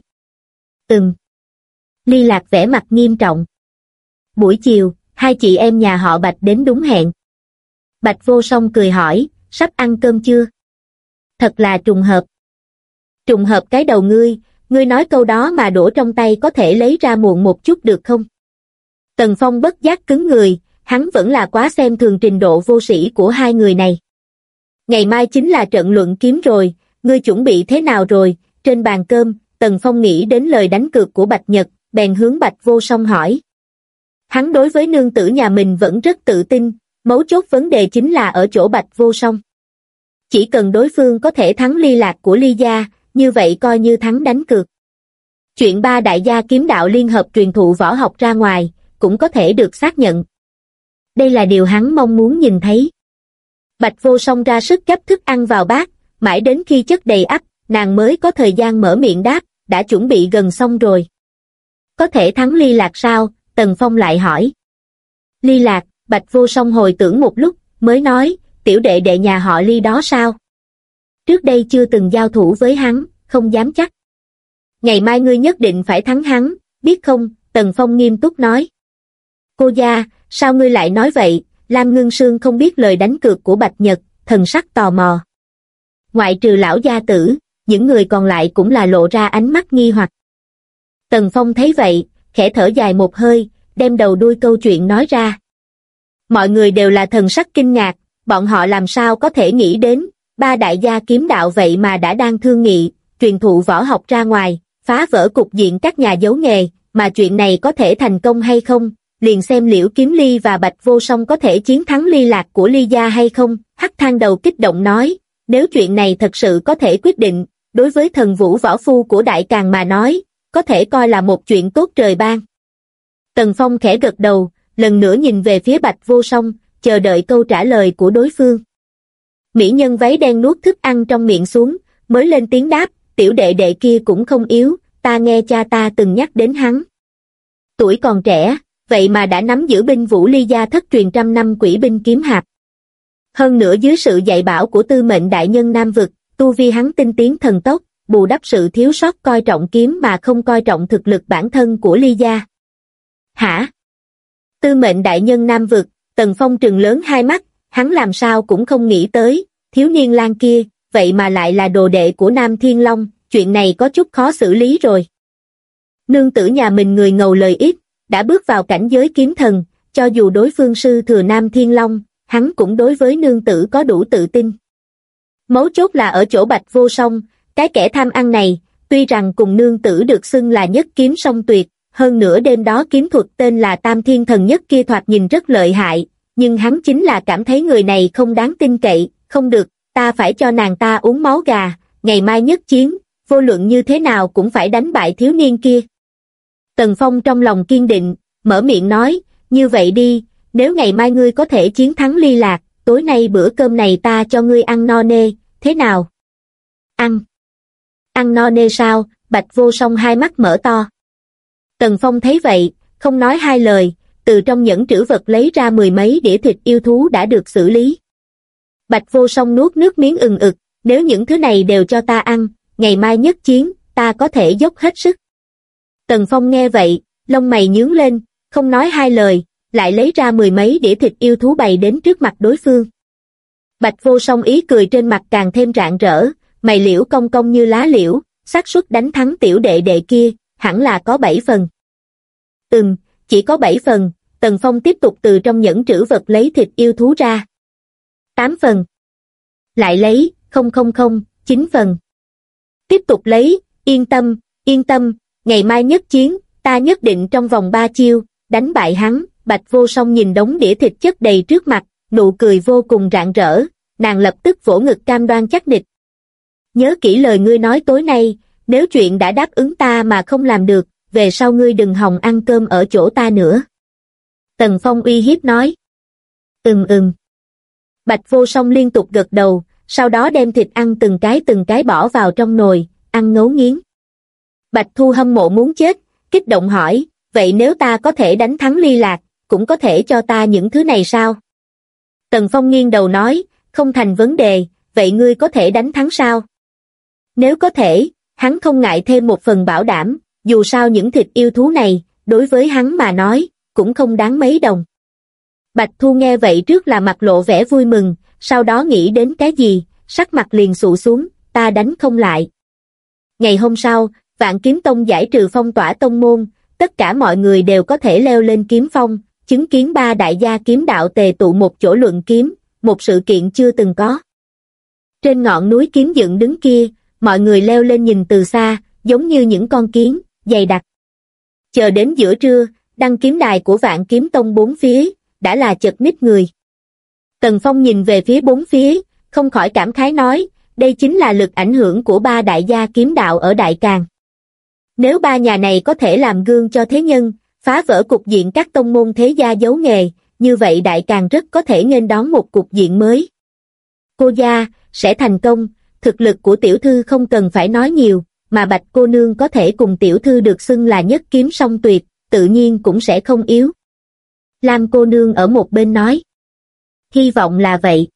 Ly Lạc vẻ mặt nghiêm trọng. Buổi chiều, hai chị em nhà họ Bạch đến đúng hẹn. Bạch Vô Song cười hỏi, sắp ăn cơm chưa? Thật là trùng hợp. Trùng hợp cái đầu ngươi nói câu đó mà đũa trong tay có thể lấy ra muộn một chút được không? Tần Phong bất giác cứng người, hắn vẫn là quá xem thường trình độ vô sĩ của hai người này. Ngày mai chính là trận luận kiếm rồi, ngươi chuẩn bị thế nào rồi? Trên bàn cơm, Tần Phong nghĩ đến lời đánh cược của Bạch Nhật, bèn hướng Bạch Vô Song hỏi. Hắn đối với nương tử nhà mình vẫn rất tự tin, mấu chốt vấn đề chính là ở chỗ Bạch Vô Song. Chỉ cần đối phương có thể thắng Ly Lạc của Ly gia, như vậy coi như thắng đánh cược. Chuyện ba đại gia kiếm đạo liên hợp truyền thụ võ học ra ngoài, cũng có thể được xác nhận. Đây là điều hắn mong muốn nhìn thấy. Bạch Vô Song ra sức gắp thức ăn vào bát, mãi đến khi chất đầy ắp, nàng mới có thời gian mở miệng đáp, đã chuẩn bị gần xong rồi. Có thể thắng Ly Lạc sao? Tần Phong lại hỏi. Ly Lạc, Bạch Vô Song hồi tưởng một lúc, mới nói, tiểu đệ đệ nhà họ Ly đó sao? Trước đây chưa từng giao thủ với hắn, không dám chắc. Ngày mai ngươi nhất định phải thắng hắn, biết không? Tần Phong nghiêm túc nói. Cô gia, sao ngươi lại nói vậy? Lam Ngưng Sương không biết lời đánh cược của Bạch Nhật, thần sắc tò mò. Ngoại trừ lão gia tử, những người còn lại cũng là lộ ra ánh mắt nghi hoặc. Tần Phong thấy vậy, khẽ thở dài một hơi, đem đầu đuôi câu chuyện nói ra. Mọi người đều là thần sắc kinh ngạc, bọn họ làm sao có thể nghĩ đến, ba đại gia kiếm đạo vậy mà đã đang thương nghị, truyền thụ võ học ra ngoài, phá vỡ cục diện các nhà giấu nghề, mà chuyện này có thể thành công hay không, liền xem Liễu Kiếm Ly và Bạch Vô Song có thể chiến thắng Ly Lạc của Ly gia hay không. Hắc Thang Đầu kích động nói, nếu chuyện này thật sự có thể quyết định, đối với thần vũ võ phu của Đại Càn mà nói, có thể coi là một chuyện tốt trời ban. Tần Phong khẽ gật đầu, lần nữa nhìn về phía Bạch Vô Song, chờ đợi câu trả lời của đối phương. Mỹ nhân váy đen nuốt thức ăn trong miệng xuống, mới lên tiếng đáp, tiểu đệ đệ kia cũng không yếu, ta nghe cha ta từng nhắc đến hắn. Tuổi còn trẻ, vậy mà đã nắm giữ binh vũ Ly gia thất truyền trăm năm quỷ binh kiếm hạp. Hơn nữa dưới sự dạy bảo của tư mệnh đại nhân Nam Vực, tu vi hắn tinh tiến thần tốc, bù đắp sự thiếu sót coi trọng kiếm mà không coi trọng thực lực bản thân của Ly gia. Hả? Tư mệnh đại nhân Nam Vực, Tần Phong trừng lớn hai mắt, hắn làm sao cũng không nghĩ tới, thiếu niên lang kia, vậy mà lại là đồ đệ của Nam Thiên Long, chuyện này có chút khó xử lý rồi. Nương tử nhà mình người ngầu lời ít, đã bước vào cảnh giới kiếm thần, cho dù đối phương sư thừa Nam Thiên Long, hắn cũng đối với nương tử có đủ tự tin. Mấu chốt là ở chỗ Bạch Vô Song, cái kẻ tham ăn này, tuy rằng cùng nương tử được xưng là nhất kiếm song tuyệt, hơn nữa đêm đó kiếm thuật tên là Tam Thiên Thần Nhất kia thoạt nhìn rất lợi hại, nhưng hắn chính là cảm thấy người này không đáng tin cậy, không được, ta phải cho nàng ta uống máu gà, ngày mai nhất chiến, vô luận như thế nào cũng phải đánh bại thiếu niên kia. Tần Phong trong lòng kiên định, mở miệng nói, như vậy đi, nếu ngày mai ngươi có thể chiến thắng Ly Lạc, tối nay bữa cơm này ta cho ngươi ăn no nê, thế nào? Ăn no nê sao? Bạch Vô Song hai mắt mở to. Tần Phong thấy vậy, không nói hai lời, từ trong nhẫn trữ vật lấy ra mười mấy đĩa thịt yêu thú đã được xử lý. Bạch Vô Song nuốt nước miếng ừng ực, nếu những thứ này đều cho ta ăn, ngày mai nhất chiến, ta có thể dốc hết sức. Tần Phong nghe vậy, lông mày nhướng lên, không nói hai lời, lại lấy ra mười mấy đĩa thịt yêu thú bày đến trước mặt đối phương. Bạch Vô Song ý cười trên mặt càng thêm rạng rỡ, mày liễu cong cong như lá liễu, xác suất đánh thắng tiểu đệ đệ kia, hẳn là có 7 phần. Chỉ có 7 phần, Tần Phong tiếp tục từ trong nhẫn trữ vật lấy thịt yêu thú ra. 8 phần. Lại lấy, 9 phần. Tiếp tục lấy, yên tâm, ngày mai nhất chiến, ta nhất định trong vòng 3 chiêu, đánh bại hắn. Bạch Vô Song nhìn đống đĩa thịt chất đầy trước mặt, nụ cười vô cùng rạng rỡ, nàng lập tức vỗ ngực cam đoan chắc nịch. Nhớ kỹ lời ngươi nói tối nay, nếu chuyện đã đáp ứng ta mà không làm được, về sau ngươi đừng hòng ăn cơm ở chỗ ta nữa. Tần Phong uy hiếp nói. Bạch Vô Song liên tục gật đầu, sau đó đem thịt ăn từng cái bỏ vào trong nồi, ăn ngấu nghiến. Bạch Thu hâm mộ muốn chết, kích động hỏi, vậy nếu ta có thể đánh thắng Ly Lạc, cũng có thể cho ta những thứ này sao? Tần Phong nghiêng đầu nói, không thành vấn đề, vậy ngươi có thể đánh thắng sao? Nếu có thể, hắn không ngại thêm một phần bảo đảm, dù sao những thịt yêu thú này, đối với hắn mà nói, cũng không đáng mấy đồng. Bạch Thu nghe vậy trước là mặt lộ vẻ vui mừng, sau đó nghĩ đến cái gì, sắc mặt liền xụ xuống, ta đánh không lại. Ngày hôm sau, Vạn Kiếm Tông giải trừ phong tỏa tông môn, tất cả mọi người đều có thể leo lên kiếm phong, chứng kiến ba đại gia kiếm đạo tề tụ một chỗ luận kiếm, một sự kiện chưa từng có. Trên ngọn núi kiếm dựng đứng kia, mọi người leo lên nhìn từ xa, giống như những con kiến, dày đặc. Chờ đến giữa trưa, đăng kiếm đài của Vạn Kiếm Tông bốn phía, đã là chật ních người. Tần Phong nhìn về phía bốn phía, không khỏi cảm khái nói, đây chính là lực ảnh hưởng của ba đại gia kiếm đạo ở Đại Càn. Nếu ba nhà này có thể làm gương cho thế nhân, phá vỡ cục diện các tông môn thế gia giấu nghề, như vậy Đại Càn rất có thể nghênh đón một cục diện mới. Cô gia, sẽ thành công, thực lực của tiểu thư không cần phải nói nhiều, mà Bạch cô nương có thể cùng tiểu thư được xưng là nhất kiếm song tuyệt, tự nhiên cũng sẽ không yếu. Lam cô nương ở một bên nói. Hy vọng là vậy.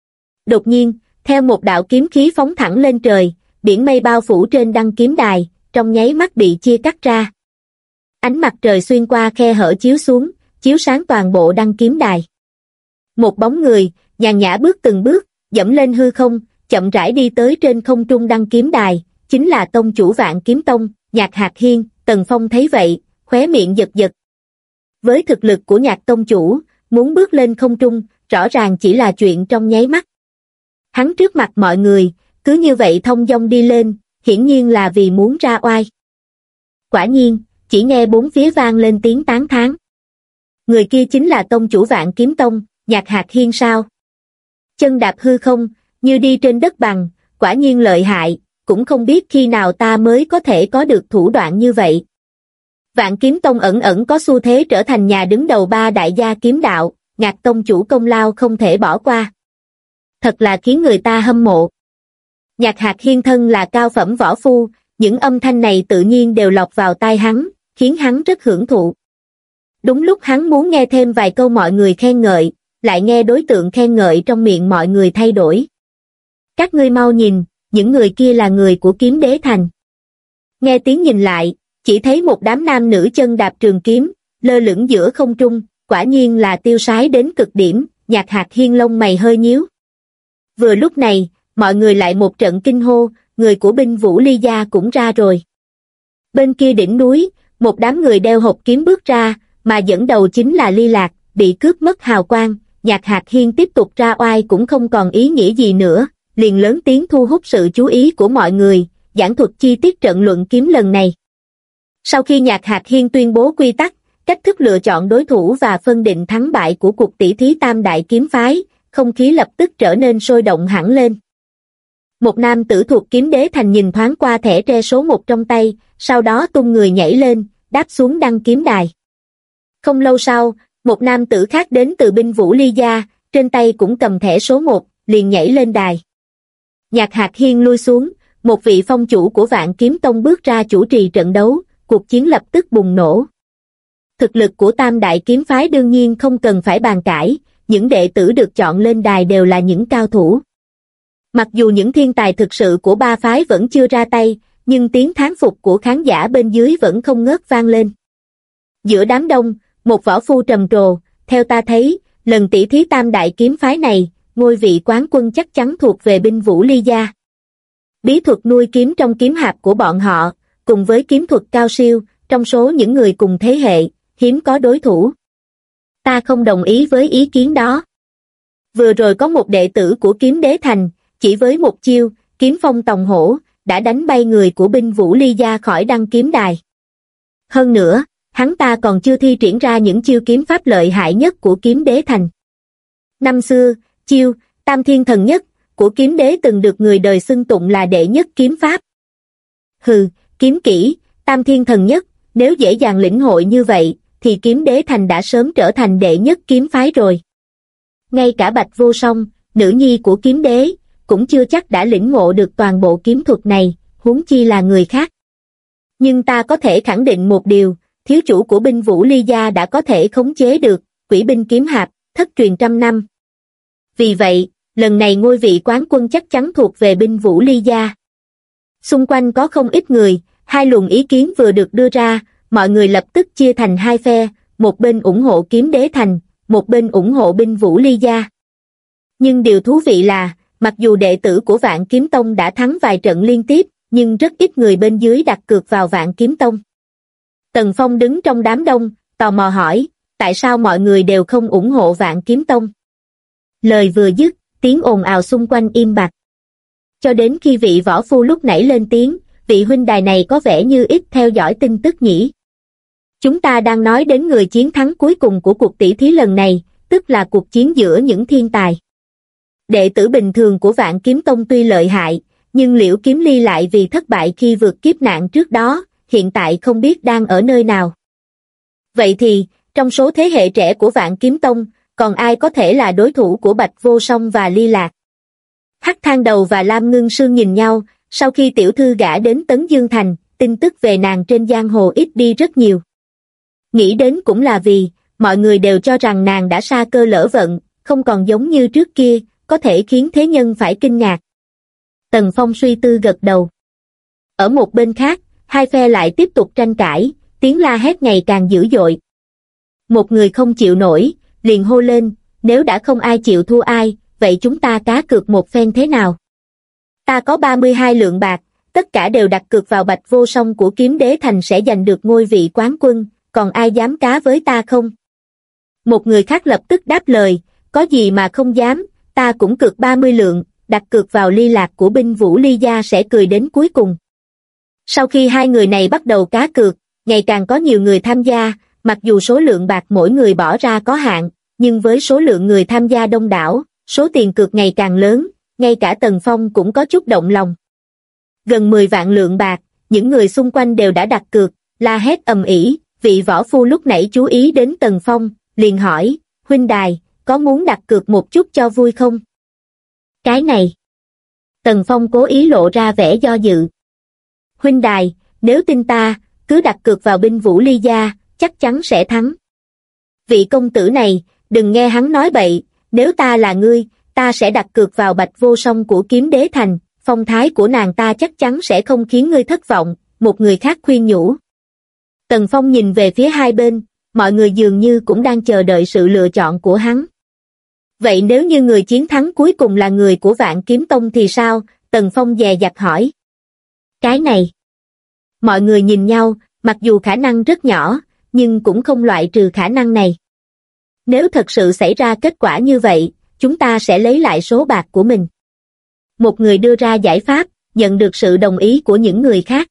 Đột nhiên, theo một đạo kiếm khí phóng thẳng lên trời, biển mây bao phủ trên đăng kiếm đài, trong nháy mắt bị chia cắt ra. Ánh mặt trời xuyên qua khe hở chiếu xuống, chiếu sáng toàn bộ đăng kiếm đài. Một bóng người, nhàn nhã bước từng bước, dẫm lên hư không, chậm rãi đi tới trên không trung đăng kiếm đài, chính là tông chủ Vạn Kiếm Tông, Nhạc Hạc Hiên. Tần Phong thấy vậy, khóe miệng giật giật. Với thực lực của Nhạc tông chủ, muốn bước lên không trung, rõ ràng chỉ là chuyện trong nháy mắt. Hắn trước mặt mọi người, cứ như vậy thông dong đi lên, hiển nhiên là vì muốn ra oai. Quả nhiên, chỉ nghe bốn phía vang lên tiếng tán thán. Người kia chính là tông chủ Vạn Kiếm Tông, Nhạc Hạc Hiên sao? Chân đạp hư không, như đi trên đất bằng, quả nhiên lợi hại, cũng không biết khi nào ta mới có thể có được thủ đoạn như vậy. Vạn Kiếm Tông ẩn ẩn có xu thế trở thành nhà đứng đầu ba đại gia kiếm đạo, Nhạc tông chủ công lao không thể bỏ qua. Thật là khiến người ta hâm mộ. Nhạc Hạc Hiên thân là cao phẩm võ phu, những âm thanh này tự nhiên đều lọt vào tai hắn, khiến hắn rất hưởng thụ. Đúng lúc hắn muốn nghe thêm vài câu mọi người khen ngợi, lại nghe đối tượng khen ngợi trong miệng mọi người thay đổi. Các ngươi mau nhìn, những người kia là người của Kiếm Đế Thành. Nghe tiếng nhìn lại, chỉ thấy một đám nam nữ chân đạp trường kiếm, lơ lửng giữa không trung, quả nhiên là tiêu sái đến cực điểm. Nhạc Hạc Hiên lông mày hơi nhíu. Vừa lúc này, mọi người lại một trận kinh hô, người của binh Vũ Ly gia cũng ra rồi. Bên kia đỉnh núi, một đám người đeo hộp kiếm bước ra, mà dẫn đầu chính là Ly Lạc, bị cướp mất hào quang. Nhạc Hạc Hiên tiếp tục ra oai cũng không còn ý nghĩa gì nữa, liền lớn tiếng thu hút sự chú ý của mọi người, giảng thuật chi tiết trận luận kiếm lần này. Sau khi Nhạc Hạc Hiên tuyên bố quy tắc, cách thức lựa chọn đối thủ và phân định thắng bại của cuộc tỷ thí Tam Đại Kiếm Phái, không khí lập tức trở nên sôi động hẳn lên. Một nam tử thuộc Kiếm Đế Thành nhìn thoáng qua thẻ tre số 1 trong tay, sau đó tung người nhảy lên, đáp xuống đăng kiếm đài. Không lâu sau, một nam tử khác đến từ binh Vũ Ly gia, trên tay cũng cầm thẻ số 1, liền nhảy lên đài. Nhạc Hạc Hiên lui xuống, một vị phong chủ của Vạn Kiếm Tông bước ra chủ trì trận đấu, cuộc chiến lập tức bùng nổ. Thực lực của Tam Đại Kiếm Phái đương nhiên không cần phải bàn cãi, những đệ tử được chọn lên đài đều là những cao thủ. Mặc dù những thiên tài thực sự của ba phái vẫn chưa ra tay, nhưng tiếng thán phục của khán giả bên dưới vẫn không ngớt vang lên. Giữa đám đông, một võ phu trầm trồ, theo ta thấy, lần tỷ thí Tam Đại Kiếm Phái này, ngôi vị quán quân chắc chắn thuộc về binh Vũ Ly gia. Bí thuật nuôi kiếm trong kiếm hạp của bọn họ, cùng với kiếm thuật cao siêu, trong số những người cùng thế hệ, hiếm có đối thủ. Ta không đồng ý với ý kiến đó. Vừa rồi có một đệ tử của Kiếm Đế Thành, chỉ với một chiêu, kiếm phong tòng hổ, đã đánh bay người của binh Vũ Ly gia khỏi đăng kiếm đài. Hơn nữa, hắn ta còn chưa thi triển ra những chiêu kiếm pháp lợi hại nhất của Kiếm Đế Thành. Năm xưa, chiêu Tam Thiên Thần Nhất của Kiếm Đế từng được người đời xưng tụng là đệ nhất kiếm pháp. Hừ, kiếm kỹ, Tam Thiên Thần Nhất, nếu dễ dàng lĩnh hội như vậy, thì Kiếm Đế Thành đã sớm trở thành đệ nhất kiếm phái rồi. Ngay cả Bạch Vô Song, nữ nhi của Kiếm Đế, cũng chưa chắc đã lĩnh ngộ được toàn bộ kiếm thuật này, huống chi là người khác. Nhưng ta có thể khẳng định một điều, thiếu chủ của binh Vũ Ly gia đã có thể khống chế được Quỷ binh kiếm hạp, thất truyền trăm năm. Vì vậy, lần này ngôi vị quán quân chắc chắn thuộc về binh Vũ Ly gia. Xung quanh có không ít người, hai luồng ý kiến vừa được đưa ra, mọi người lập tức chia thành hai phe, một bên ủng hộ Kiếm Đế Thành, một bên ủng hộ binh Vũ Ly gia. Nhưng điều thú vị là, mặc dù đệ tử của Vạn Kiếm Tông đã thắng vài trận liên tiếp, nhưng rất ít người bên dưới đặt cược vào Vạn Kiếm Tông. Tần Phong đứng trong đám đông, tò mò hỏi, tại sao mọi người đều không ủng hộ Vạn Kiếm Tông? Lời vừa dứt, tiếng ồn ào xung quanh im bặt. cho đến khi vị võ phu lúc nãy lên tiếng, vị huynh đài này có vẻ như ít theo dõi tin tức nhỉ. Chúng ta đang nói đến người chiến thắng cuối cùng của cuộc tỷ thí lần này, tức là cuộc chiến giữa những thiên tài. Đệ tử bình thường của Vạn Kiếm Tông tuy lợi hại, nhưng Liễu Kiếm Ly lại vì thất bại khi vượt kiếp nạn trước đó, hiện tại không biết đang ở nơi nào. Vậy thì, trong số thế hệ trẻ của Vạn Kiếm Tông, còn ai có thể là đối thủ của Bạch Vô Song và Ly Lạc? Hắc Thang Đầu và Lam Ngưng Sương nhìn nhau, sau khi tiểu thư gả đến Tấn Dương Thành, tin tức về nàng trên giang hồ ít đi rất nhiều. Nghĩ đến cũng là vì, mọi người đều cho rằng nàng đã sa cơ lỡ vận, không còn giống như trước kia, có thể khiến thế nhân phải kinh ngạc. Tần Phong suy tư gật đầu. Ở một bên khác, hai phe lại tiếp tục tranh cãi, tiếng la hét ngày càng dữ dội. Một người không chịu nổi, liền hô lên, nếu đã không ai chịu thua ai, vậy chúng ta cá cược một phen thế nào? Ta có 32 lượng bạc, tất cả đều đặt cược vào Bạch Vô Song của Kiếm Đế Thành sẽ giành được ngôi vị quán quân, còn ai dám cá với ta không? Một người khác lập tức đáp lời, có gì mà không dám, ta cũng cược 30 lượng, đặt cược vào Ly Lạc của binh Vũ Ly gia sẽ cười đến cuối cùng. Sau khi hai người này bắt đầu cá cược, ngày càng có nhiều người tham gia, mặc dù số lượng bạc mỗi người bỏ ra có hạn, nhưng với số lượng người tham gia đông đảo, số tiền cược ngày càng lớn, ngay cả Tần Phong cũng có chút động lòng. Gần 10 vạn lượng bạc, những người xung quanh đều đã đặt cược, la hét ầm ĩ, vị võ phu lúc nãy chú ý đến Tần Phong, liền hỏi, huynh đài, có muốn đặt cược một chút cho vui không? Cái này. Tần Phong cố ý lộ ra vẻ do dự. Huynh đài, nếu tin ta, cứ đặt cược vào binh Vũ Ly gia, chắc chắn sẽ thắng. Vị công tử này, đừng nghe hắn nói bậy, nếu ta là ngươi, ta sẽ đặt cược vào Bạch Vô Song của Kiếm Đế Thành, phong thái của nàng ta chắc chắn sẽ không khiến ngươi thất vọng, một người khác khuyên nhủ. Tần Phong nhìn về phía hai bên, mọi người dường như cũng đang chờ đợi sự lựa chọn của hắn. Vậy nếu như người chiến thắng cuối cùng là người của Vạn Kiếm Tông thì sao? Tần Phong dè dặt hỏi. Cái này. Mọi người nhìn nhau, mặc dù khả năng rất nhỏ, nhưng cũng không loại trừ khả năng này. Nếu thật sự xảy ra kết quả như vậy, chúng ta sẽ lấy lại số bạc của mình. Một người đưa ra giải pháp, nhận được sự đồng ý của những người khác.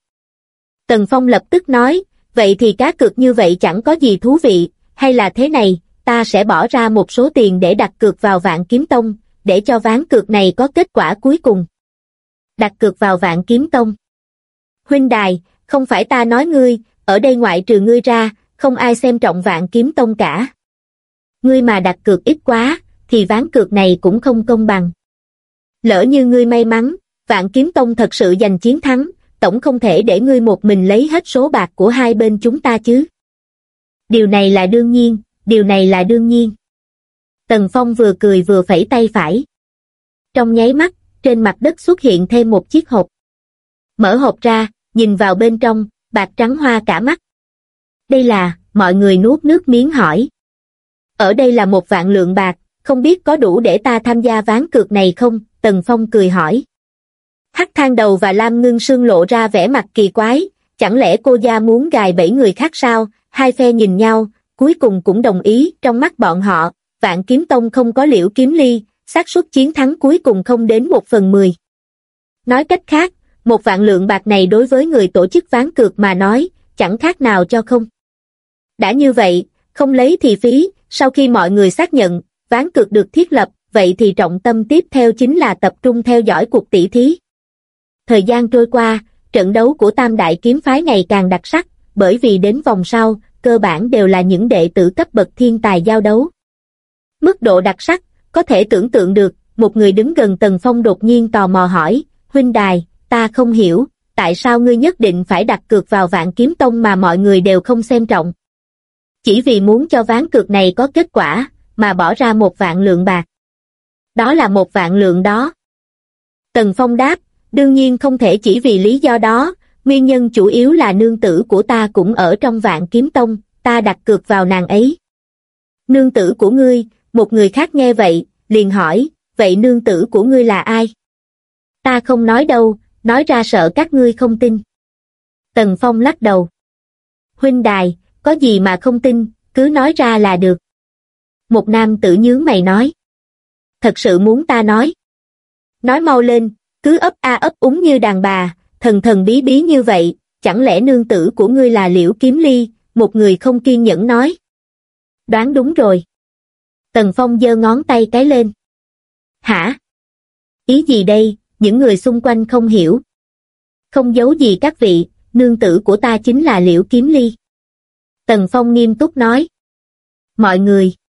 Tần Phong lập tức nói, vậy thì cá cược như vậy chẳng có gì thú vị, hay là thế này, ta sẽ bỏ ra một số tiền để đặt cược vào Vạn Kiếm Tông, để cho ván cược này có kết quả cuối cùng. Đặt cược vào Vạn Kiếm Tông. Huynh đài, không phải ta nói ngươi, ở đây ngoại trừ ngươi ra, không ai xem trọng Vạn Kiếm Tông cả. Ngươi mà đặt cược ít quá, thì ván cược này cũng không công bằng. Lỡ như ngươi may mắn, Vạn Kiếm Tông thật sự giành chiến thắng, tổng không thể để ngươi một mình lấy hết số bạc của hai bên chúng ta chứ. Điều này là đương nhiên, điều này là đương nhiên. Tần Phong vừa cười vừa phẩy tay phải. Trong nháy mắt, trên mặt đất xuất hiện thêm một chiếc hộp. Mở hộp ra, nhìn vào bên trong, bạc trắng hoa cả mắt. Đây là, mọi người nuốt nước miếng hỏi. Ở đây là 1 vạn lượng bạc, không biết có đủ để ta tham gia ván cược này không? Tần Phong cười hỏi. Hắc Thang Đầu và Lam Ngưng Sương lộ ra vẻ mặt kỳ quái, chẳng lẽ cô gia muốn gài bẫy người khác sao? Hai phe nhìn nhau, cuối cùng cũng đồng ý, trong mắt bọn họ, Vạn Kiếm Tông không có Liễu Kiếm Ly, xác suất chiến thắng cuối cùng không đến 1/10. Nói cách khác, 1 vạn lượng bạc này đối với người tổ chức ván cược mà nói, chẳng khác nào cho không. Đã như vậy, không lấy thì phí, sau khi mọi người xác nhận, ván cược được thiết lập, vậy thì trọng tâm tiếp theo chính là tập trung theo dõi cuộc tỷ thí. Thời gian trôi qua, trận đấu của Tam Đại Kiếm Phái ngày càng đặc sắc, bởi vì đến vòng sau, cơ bản đều là những đệ tử cấp bậc thiên tài giao đấu. Mức độ đặc sắc, có thể tưởng tượng được, một người đứng gần Tần Phong đột nhiên tò mò hỏi, huynh đài, ta không hiểu, tại sao ngươi nhất định phải đặt cược vào Vạn Kiếm Tông mà mọi người đều không xem trọng? Chỉ vì muốn cho ván cược này có kết quả, mà bỏ ra 1 vạn lượng bạc. Đó là 1 vạn lượng đó. Tần Phong đáp, đương nhiên không thể chỉ vì lý do đó, nguyên nhân chủ yếu là nương tử của ta cũng ở trong Vạn Kiếm Tông, ta đặt cược vào nàng ấy. Nương tử của ngươi, một người khác nghe vậy, liền hỏi, vậy nương tử của ngươi là ai? Ta không nói đâu, nói ra sợ các ngươi không tin. Tần Phong lắc đầu. Huynh đài, có gì mà không tin, cứ nói ra là được. Một nam tử nhướng mày nói. Thật sự muốn ta nói. Nói mau lên, cứ ấp a ấp úng như đàn bà, thần thần bí bí như vậy, chẳng lẽ nương tử của ngươi là Liễu Kiếm Ly? Một người không kiên nhẫn nói. Đoán đúng rồi. Tần Phong giơ ngón tay cái lên. Hả? Ý gì đây? Những người xung quanh không hiểu. Không giấu gì các vị, nương tử của ta chính là Liễu Kiếm Ly. Tần Phong nghiêm túc nói. Mọi người.